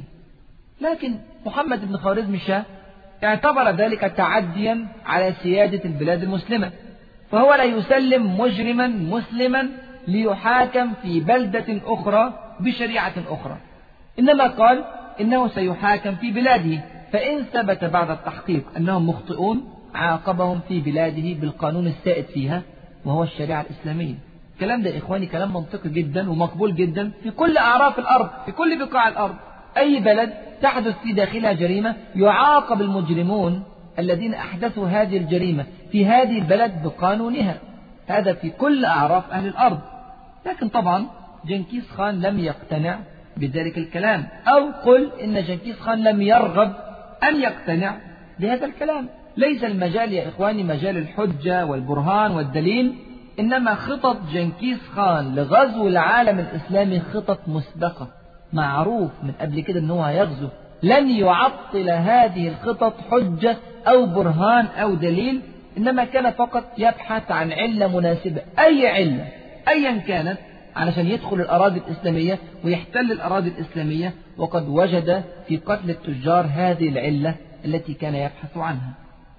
لكن محمد بن خوارزم شاه اعتبر ذلك تعديا على سيادة البلاد المسلمة، فهو لا يسلم مجرما مسلما ليحاكم في بلدة أخرى بشريعة أخرى، إنما قال إنه سيحاكم في بلاده، فإن ثبت بعد التحقيق أنهم مخطئون عاقبهم في بلاده بالقانون السائد فيها وهو الشريعة الإسلامية. الكلام ده إخواني كلام منطقي جدا ومقبول جدا في كل أعراف الأرض، في كل بقاع الأرض. أي بلد تحدث في داخلها جريمة يعاقب المجرمون الذين أحدثوا هذه الجريمة في هذه البلد بقانونها، هذا في كل أعراف أهل الأرض. لكن طبعا جنكيز خان لم يقتنع بذلك الكلام، أو قل إن جنكيز خان لم يرغب أن يقتنع بهذا الكلام. ليس المجال يا إخواني مجال الحجة والبرهان والدليل، إنما خطط جنكيز خان لغزو العالم الإسلامي خطط مسبقة، معروف من قبل كده أنه يغزو. لن يعطل هذه الخطط حجة أو برهان أو دليل، إنما كان فقط يبحث عن علة مناسبة، أي علة أيا كانت، علشان يدخل الأراضي الإسلامية ويحتل الأراضي الإسلامية، وقد وجد في قتل التجار هذه العلة التي كان يبحث عنها.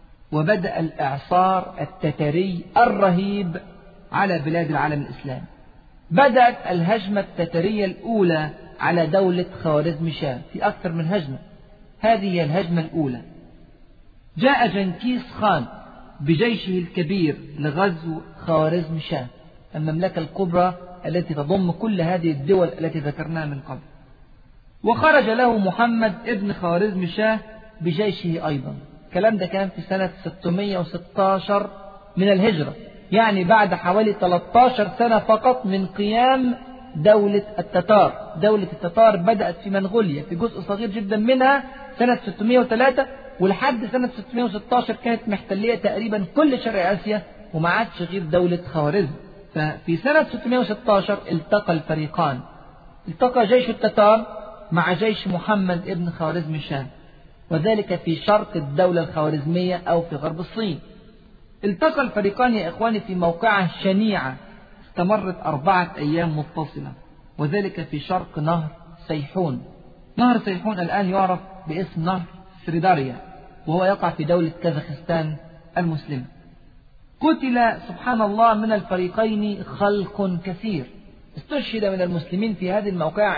وبدأ الإعصار التتري الرهيب على بلاد العالم الإسلامي. بدأت الهجمة التترية الأولى على دولة خوارزم شاه في أكثر من هجمة. هذه هي الهجمة الأولى. جاء جنكيز خان بجيشه الكبير لغزو خوارزم شاه، المملكة الكبرى التي تضم كل هذه الدول التي ذكرناها من قبل. وخرج له محمد ابن خوارزم شاه بجيشه أيضا. الكلام ده كان في سنة 616 من الهجرة، يعني بعد حوالي 13 سنة فقط من قيام دولة التتار. دولة التتار بدأت في منغوليا في جزء صغير جدا منها سنة 603، ولحد سنة 616 كانت محتلية تقريبا كل شرق آسيا وما عادش غير دولة خوارزم. ففي سنة 616 التقى الفريقان، التقى جيش التتار مع جيش محمد ابن خوارزم شاه، وذلك في شرق الدولة الخوارزمية أو في غرب الصين. التقى الفريقان يا إخواني في موقعة شنيعة استمرت 4 أيام متصلة، وذلك في شرق نهر سيحون. نهر سيحون الآن يعرف باسم نهر سريداريا، وهو يقع في دولة كازاخستان المسلمة. قتل سبحان الله من الفريقين خلق كثير، استشهد من المسلمين في هذه الموقعة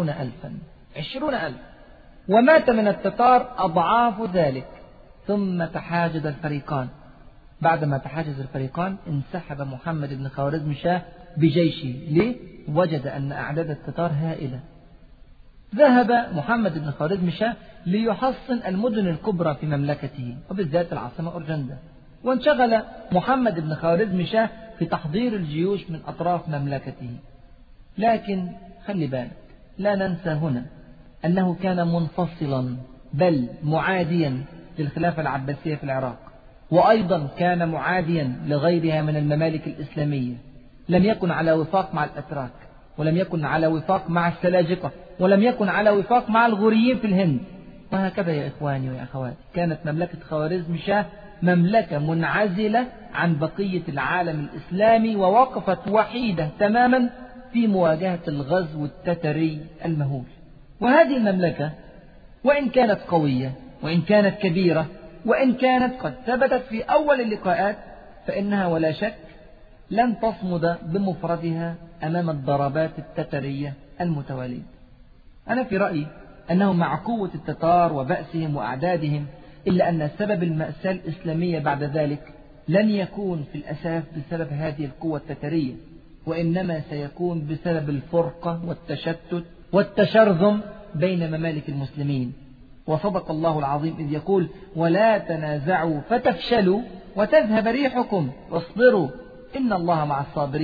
20,000، ومات من التتار أضعاف ذلك. ثم تحاجز الفريقان. بعدما تحاجز الفريقان انسحب محمد بن خوارزم شاه بجيشه. ليه؟ وجد أن أعداد التتار هائلة. ذهب محمد بن خوارزم شاه ليحصن المدن الكبرى في مملكته وبالذات العاصمة أورجندا، وانشغل محمد بن خوارزم شاه في تحضير الجيوش من أطراف مملكته. لكن خلي بالك، لا ننسى هنا أنه كان منفصلا بل معاديا للخلافة العباسية في العراق، وأيضا كان معاديا لغيرها من الممالك الإسلامية. لم يكن على وفاق مع الأتراك، ولم يكن على وفاق مع السلاجقة، ولم يكن على وفاق مع الغوريين في الهند. وهكذا يا إخواني ويا أخواتي كانت مملكة خوارزم شاه مملكة منعزلة عن بقية العالم الإسلامي، ووقفت وحيدة تماما في مواجهة الغزو التتري المهول. وهذه المملكة وإن كانت قوية، وإن كانت كبيرة، وإن كانت قد ثبتت في أول اللقاءات، فإنها ولا شك لن تصمد بمفردها أمام الضربات التترية المتوالية. أنا في رأيي أنه مع قوة التتار وبأسهم وأعدادهم، إلا أن سبب المأساة الإسلامية بعد ذلك لن يكون في الأساس بسبب هذه القوة التترية، وإنما سيكون بسبب الفرقة والتشتت والتشرذم بين ممالك المسلمين. وصدق الله العظيم إذ يقول: ولا تنازعوا فتفشلوا وتذهب ريحكم واصبروا إن الله مع الصابرين.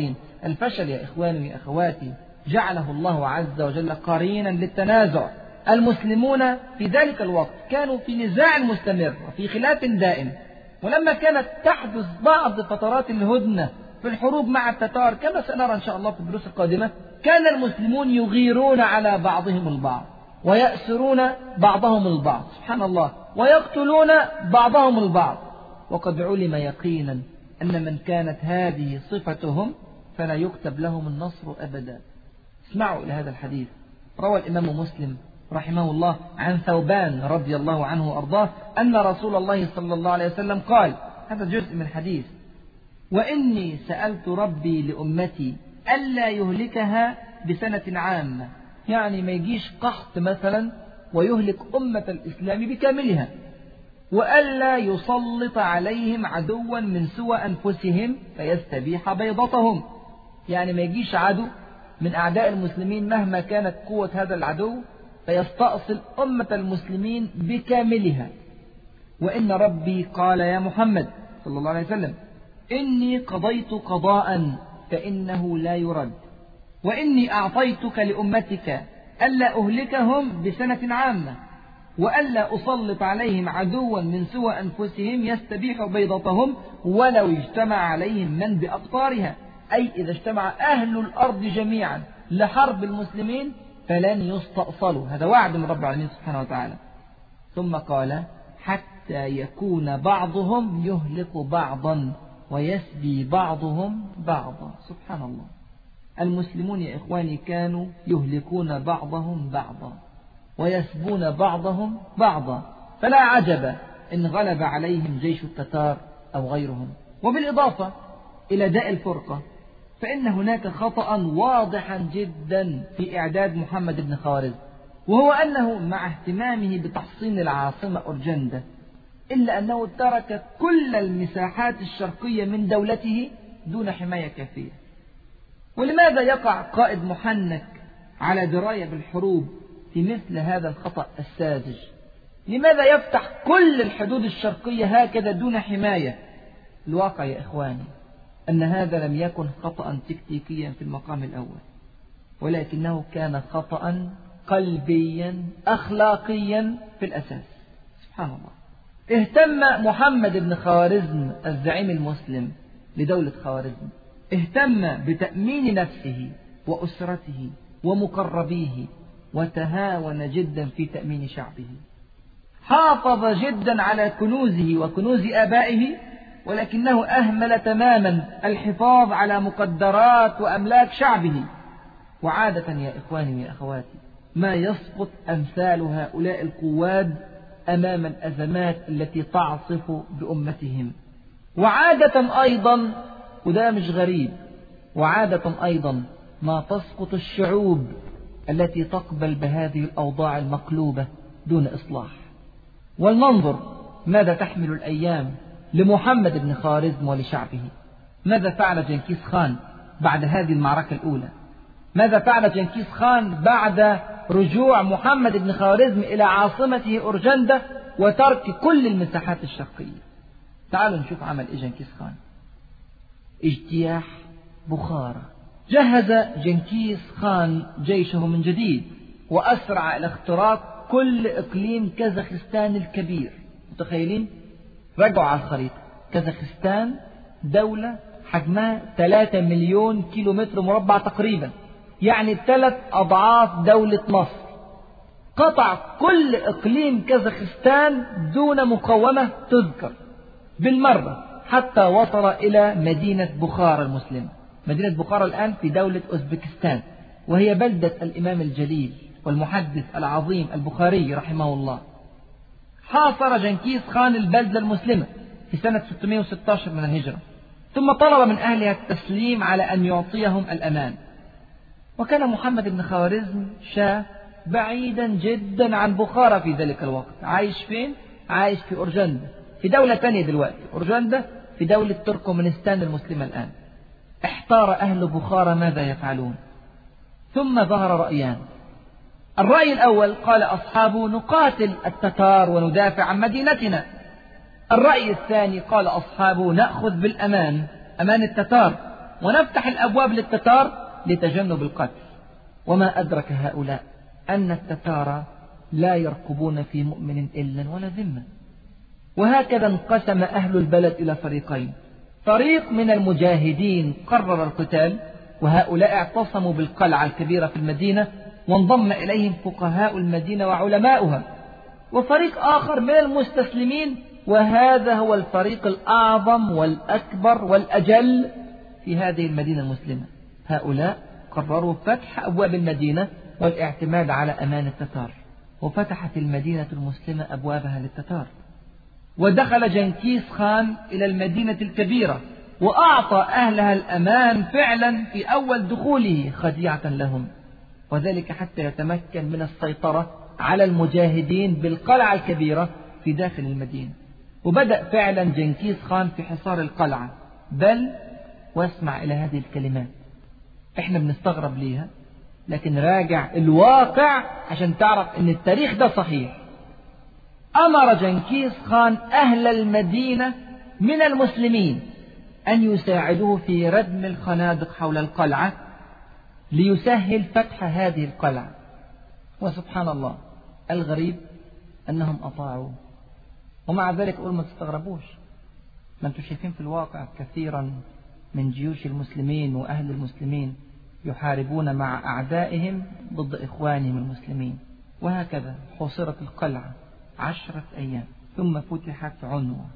الفشل يا إخواني يا أخواتي جعله الله عز وجل قرينا للتنازع. المسلمون في ذلك الوقت كانوا في نزاع مستمر وفي خلاف دائم، ولما كانت تحدث بعض فترات الهدنة في الحروب مع التتار كما سنرى إن شاء الله في الدروس القادمة، كان المسلمون يغيرون على بعضهم البعض ويأسرون بعضهم البعض، سبحان الله، ويقتلون بعضهم البعض. وقد علم يقينا أن من كانت هذه صفتهم فلا يكتب لهم النصر أبدا. اسمعوا إلى هذا الحديث، روى الإمام مسلم رحمه الله عن ثوبان رضي الله عنه وأرضاه أن رسول الله صلى الله عليه وسلم قال، هذا جزء من حديث: وإني سألت ربي لأمتي ألا يهلكها بسنة عامة، يعني ما يجيش قحط مثلا ويهلك أمة الإسلام بكاملها، وألا يسلط عليهم عدوا من سوى أنفسهم فيستبيح بيضتهم، يعني ما يجيش عدو من أعداء المسلمين مهما كانت قوة هذا العدو فيستأصل أمة المسلمين بكاملها. وإن ربي قال يا محمد صلى الله عليه وسلم: إني قضيت قضاء فإنه لا يرد، وإني أعطيتك لأمتك ألا أهلكهم بسنة عامة، وألا أسلط عليهم عدوا من سوى أنفسهم يستبيح بيضتهم ولو اجتمع عليهم من بأقطارها، أي إذا اجتمع أهل الأرض جميعا لحرب المسلمين فلن يستأصلوا. هذا وعد من رب العالمين سبحانه وتعالى. ثم قال: حتى يكون بعضهم يهلك بعضا ويسبي بعضهم بعضا. سبحان الله، المسلمون يا إخواني كانوا يهلكون بعضهم بعضا ويسبون بعضهم بعضا، فلا عجب إن غلب عليهم جيش التتار أو غيرهم. وبالإضافة إلى داء الفرقة، فإن هناك خطأ واضحا جدا في إعداد محمد بن خوارزم، وهو أنه مع اهتمامه بتحصين العاصمة أورجندا إلا أنه ترك كل المساحات الشرقية من دولته دون حماية كافية. ولماذا يقع قائد محنك على دراية بالحروب في مثل هذا الخطأ الساذج؟ لماذا يفتح كل الحدود الشرقية هكذا دون حماية؟ الواقع يا إخواني أن هذا لم يكن خطأ تكتيكيا في المقام الأول، ولكنه كان خطأ قلبيا أخلاقيا في الأساس. سبحان الله، اهتم محمد بن خوارزم الزعيم المسلم لدولة خوارزم، اهتم بتأمين نفسه وأسرته ومقربيه، وتهاون جدا في تأمين شعبه. حافظ جدا على كنوزه وكنوز آبائه، ولكنه أهمل تماما الحفاظ على مقدرات وأملاك شعبه. وعادة يا إخواني يا أخواتي ما يسقط أمثال هؤلاء القواد أمام الأزمات التي تعصف بأمتهم. وعادة أيضا، وده مش غريب، وعادة أيضا ما تسقط الشعوب التي تقبل بهذه الأوضاع المقلوبة دون إصلاح. ولننظر ماذا تحمل الأيام لمحمد بن خوارزم ولشعبه. ماذا فعل جنكيز خان بعد هذه المعركة الأولى؟ ماذا فعل جنكيز خان بعد رجوع محمد بن خوارزم إلى عاصمته أورجندا وترك كل المساحات الشرقية؟ تعالوا نشوف عمل إيه جنكيز خان. اجتياح بخارى. جهز جنكيز خان جيشه من جديد وأسرع إلى اختراق كل إقليم كازاخستان الكبير. متخيلين؟ رجعوا على الخريطة، كازاخستان دولة حجمها 3 مليون كيلومتر مربع تقريبا، يعني 3 أضعاف دولة مصر. قطع كل إقليم كازاخستان دون مقاومة تذكر بالمرة، حتى وصل إلى مدينة بخارى المسلمة. مدينة بخارى الآن في دولة أوزبكستان، وهي بلدة الإمام الجليل والمحدث العظيم البخاري رحمه الله. حاصر جنكيز خان البلدة المسلمة في سنة 616 من الهجرة، ثم طلب من أهلها التسليم على أن يعطيهم الأمان. وكان محمد بن خوارزم شاب بعيدا جدا عن بخارى في ذلك الوقت. عايش فين؟ عايش في أورجندا، في دولة تانية دلوقتي. أورجندا في دولة تركمانستان المسلمة الآن. احتار أهل بخارى ماذا يفعلون، ثم ظهر رأيان. الرأي الأول قال أصحابه: نقاتل التتار وندافع عن مدينتنا. الرأي الثاني قال أصحابه: نأخذ بالأمان، أمان التتار، ونفتح الأبواب للتتار لتجنب القتل. وما أدرك هؤلاء أن التتار لا يرقبون في مؤمن إلا ولا ذمة. وهكذا انقسم أهل البلد إلى فريقين: فريق من المجاهدين قرر القتال، وهؤلاء اعتصموا بالقلعة الكبيرة في المدينة وانضم إليهم فقهاء المدينة وعلماؤها، وفريق آخر من المستسلمين، وهذا هو الفريق الأعظم والأكبر والأجل في هذه المدينة المسلمة. هؤلاء قرروا فتح أبواب المدينة والاعتماد على أمان التتار، وفتحت المدينة المسلمة أبوابها للتتار. ودخل جنكيز خان إلى المدينة الكبيرة وأعطى أهلها الأمان فعلا في أول دخوله خديعة لهم، وذلك حتى يتمكن من السيطرة على المجاهدين بالقلعة الكبيرة في داخل المدينة. وبدأ فعلا جنكيز خان في حصار القلعة، بل واسمع إلى هذه الكلمات، احنا بنستغرب ليها لكن راجع الواقع عشان تعرف ان التاريخ ده صحيح. أمر جنكيز خان أهل المدينة من المسلمين أن يساعدوه في ردم الخنادق حول القلعة ليسهل فتح هذه القلعة. وسبحان الله الغريب أنهم أطاعوا، ومع ذلك أقول ما تستغربوش، ما أنتم شايفين في الواقع كثيرا من جيوش المسلمين وأهل المسلمين يحاربون مع أعدائهم ضد إخوانهم المسلمين. وهكذا حوصرت القلعة 10 أيام ثم فتحت عنوة.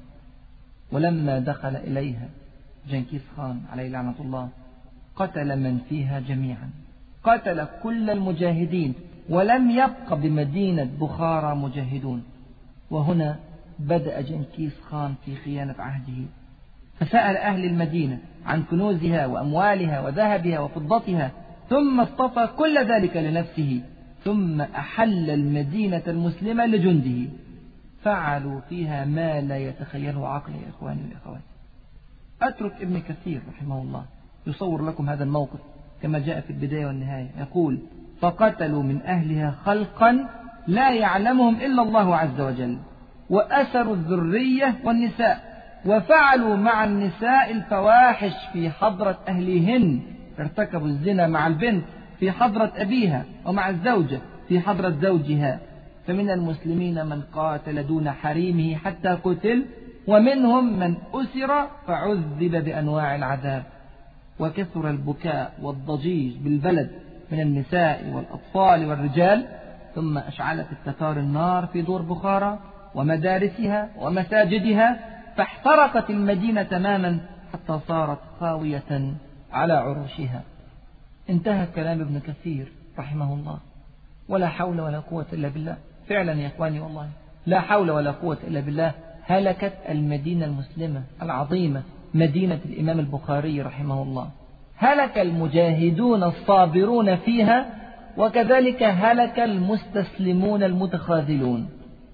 ولما دخل إليها جنكيز خان عليه لعنة الله قتل من فيها جميعا، قتل كل المجاهدين، ولم يبق بمدينة بخارى مجاهدون. وهنا بدأ جنكيز خان في خيانة عهده، فسأل أهل المدينة عن كنوزها وأموالها وذهبها وفضتها، ثم اصطفى كل ذلك لنفسه، ثم أحل المدينة المسلمة لجنده، فعلوا فيها ما لا يتخيله عقل يا إخواني وإخواتي. أترك ابن كثير رحمه الله يصور لكم هذا الموقف كما جاء في البداية والنهاية، يقول: فقتلوا من أهلها خلقا لا يعلمهم إلا الله عز وجل، وأسروا الذرية والنساء، وفعلوا مع النساء الفواحش في حضرة أهلهن، ارتكبوا الزنا مع البنت في حضرة أبيها، ومع الزوجة في حضرة زوجها. فمن المسلمين من قاتل دون حريمه حتى قتل، ومنهم من أسر فعذب بأنواع العذاب. وكثر البكاء والضجيج بالبلد من النساء والأطفال والرجال. ثم أشعلت التتار النار في دور بخارى ومدارسها ومساجدها، فاحترقت المدينة تماما حتى صارت خاوية على عروشها. انتهى كلام ابن كثير رحمه الله. ولا حول ولا قوة إلا بالله، فعلا يا إخواني والله لا حول ولا قوة إلا بالله. هلكت المدينة المسلمة العظيمة مدينة الإمام البخاري رحمه الله، هلك المجاهدون الصابرون فيها، وكذلك هلك المستسلمون المتخاذلون.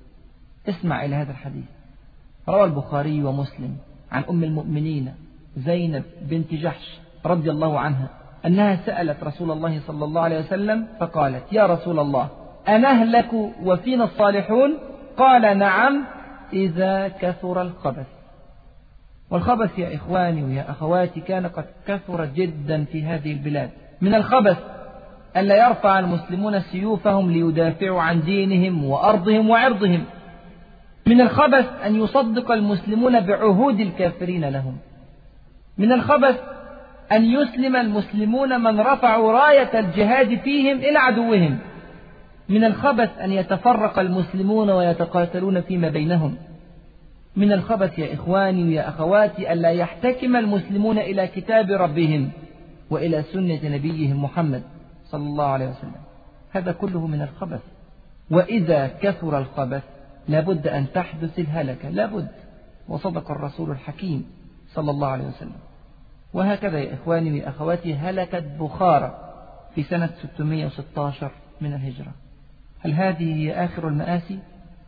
اسمع إلى هذا الحديث. روى البخاري ومسلم عن أم المؤمنين زينب بنت جحش رضي الله عنها أنها سألت رسول الله صلى الله عليه وسلم فقالت: يا رسول الله، أنهلك وفينا الصالحون؟ قال: نعم، إذا كثر الخبث. والخبث يا إخواني ويا أخواتي كان قد كثر جدا في هذه البلاد. من الخبث ألا يرفع المسلمون سيوفهم ليدافعوا عن دينهم وأرضهم وعرضهم. من الخبث أن يصدق المسلمون بعهود الكافرين لهم. من الخبث أن يسلم المسلمون من رفعوا راية الجهاد فيهم إلى عدوهم. من الخبث أن يتفرق المسلمون ويتقاتلون فيما بينهم. من الخبث يا إخواني ويا أخواتي ألا يحتكم المسلمون إلى كتاب ربهم وإلى سنة نبيهم محمد صلى الله عليه وسلم. هذا كله من الخبث. وإذا كثر الخبث لابد أن تحدث الهلكة، لابد. وصدق الرسول الحكيم صلى الله عليه وسلم. وهكذا يا إخواني ويا أخواتي هلكت بخارى في سنة 616 من الهجرة. هل هذه هي آخر المآسي؟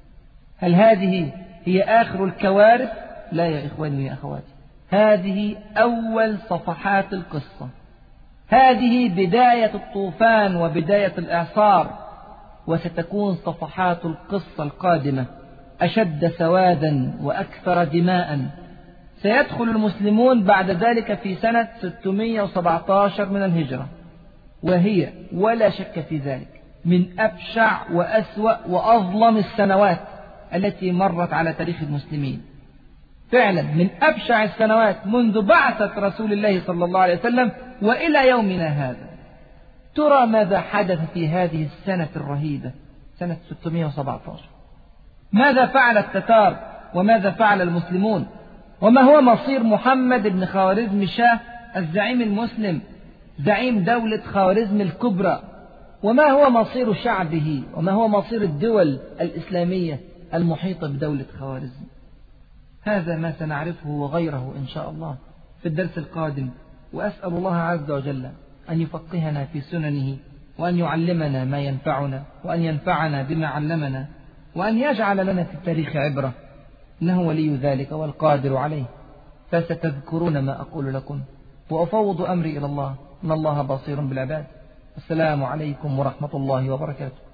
هل هذه هي آخر الكوارث؟ لا يا إخواني ويا أخواتي، هذه أول صفحات القصة. هذه بداية الطوفان وبداية الإعصار، وستكون صفحات القصة القادمة أشد سوادا وأكثر دماء. سيدخل المسلمون بعد ذلك في سنة 617 من الهجرة، وهي ولا شك في ذلك من أبشع وأسوأ وأظلم السنوات التي مرت على تاريخ المسلمين. فعلا من أبشع السنوات منذ بعثة رسول الله صلى الله عليه وسلم وإلى يومنا هذا. ترى ماذا حدث في هذه السنة الرهيبة، سنة 617؟ ماذا فعل التتار وماذا فعل المسلمون؟ وما هو مصير محمد بن خوارزم شاه الزعيم المسلم، زعيم دولة خوارزم الكبرى؟ وما هو مصير شعبه؟ وما هو مصير الدول الإسلامية المحيطة بدولة خوارزم؟ هذا ما سنعرفه وغيره إن شاء الله في الدرس القادم، وأسأل الله عز وجل أن يفقهنا في سننه، وأن يعلمنا ما ينفعنا، وأن ينفعنا بما علمنا، وأن يجعل لنا في التاريخ عبرة، إنه ولي ذلك والقادر عليه. فستذكرون ما أقول لكم، وأفوض أمري إلى الله، إن الله بصير بالعباد. السلام عليكم ورحمة الله وبركاته.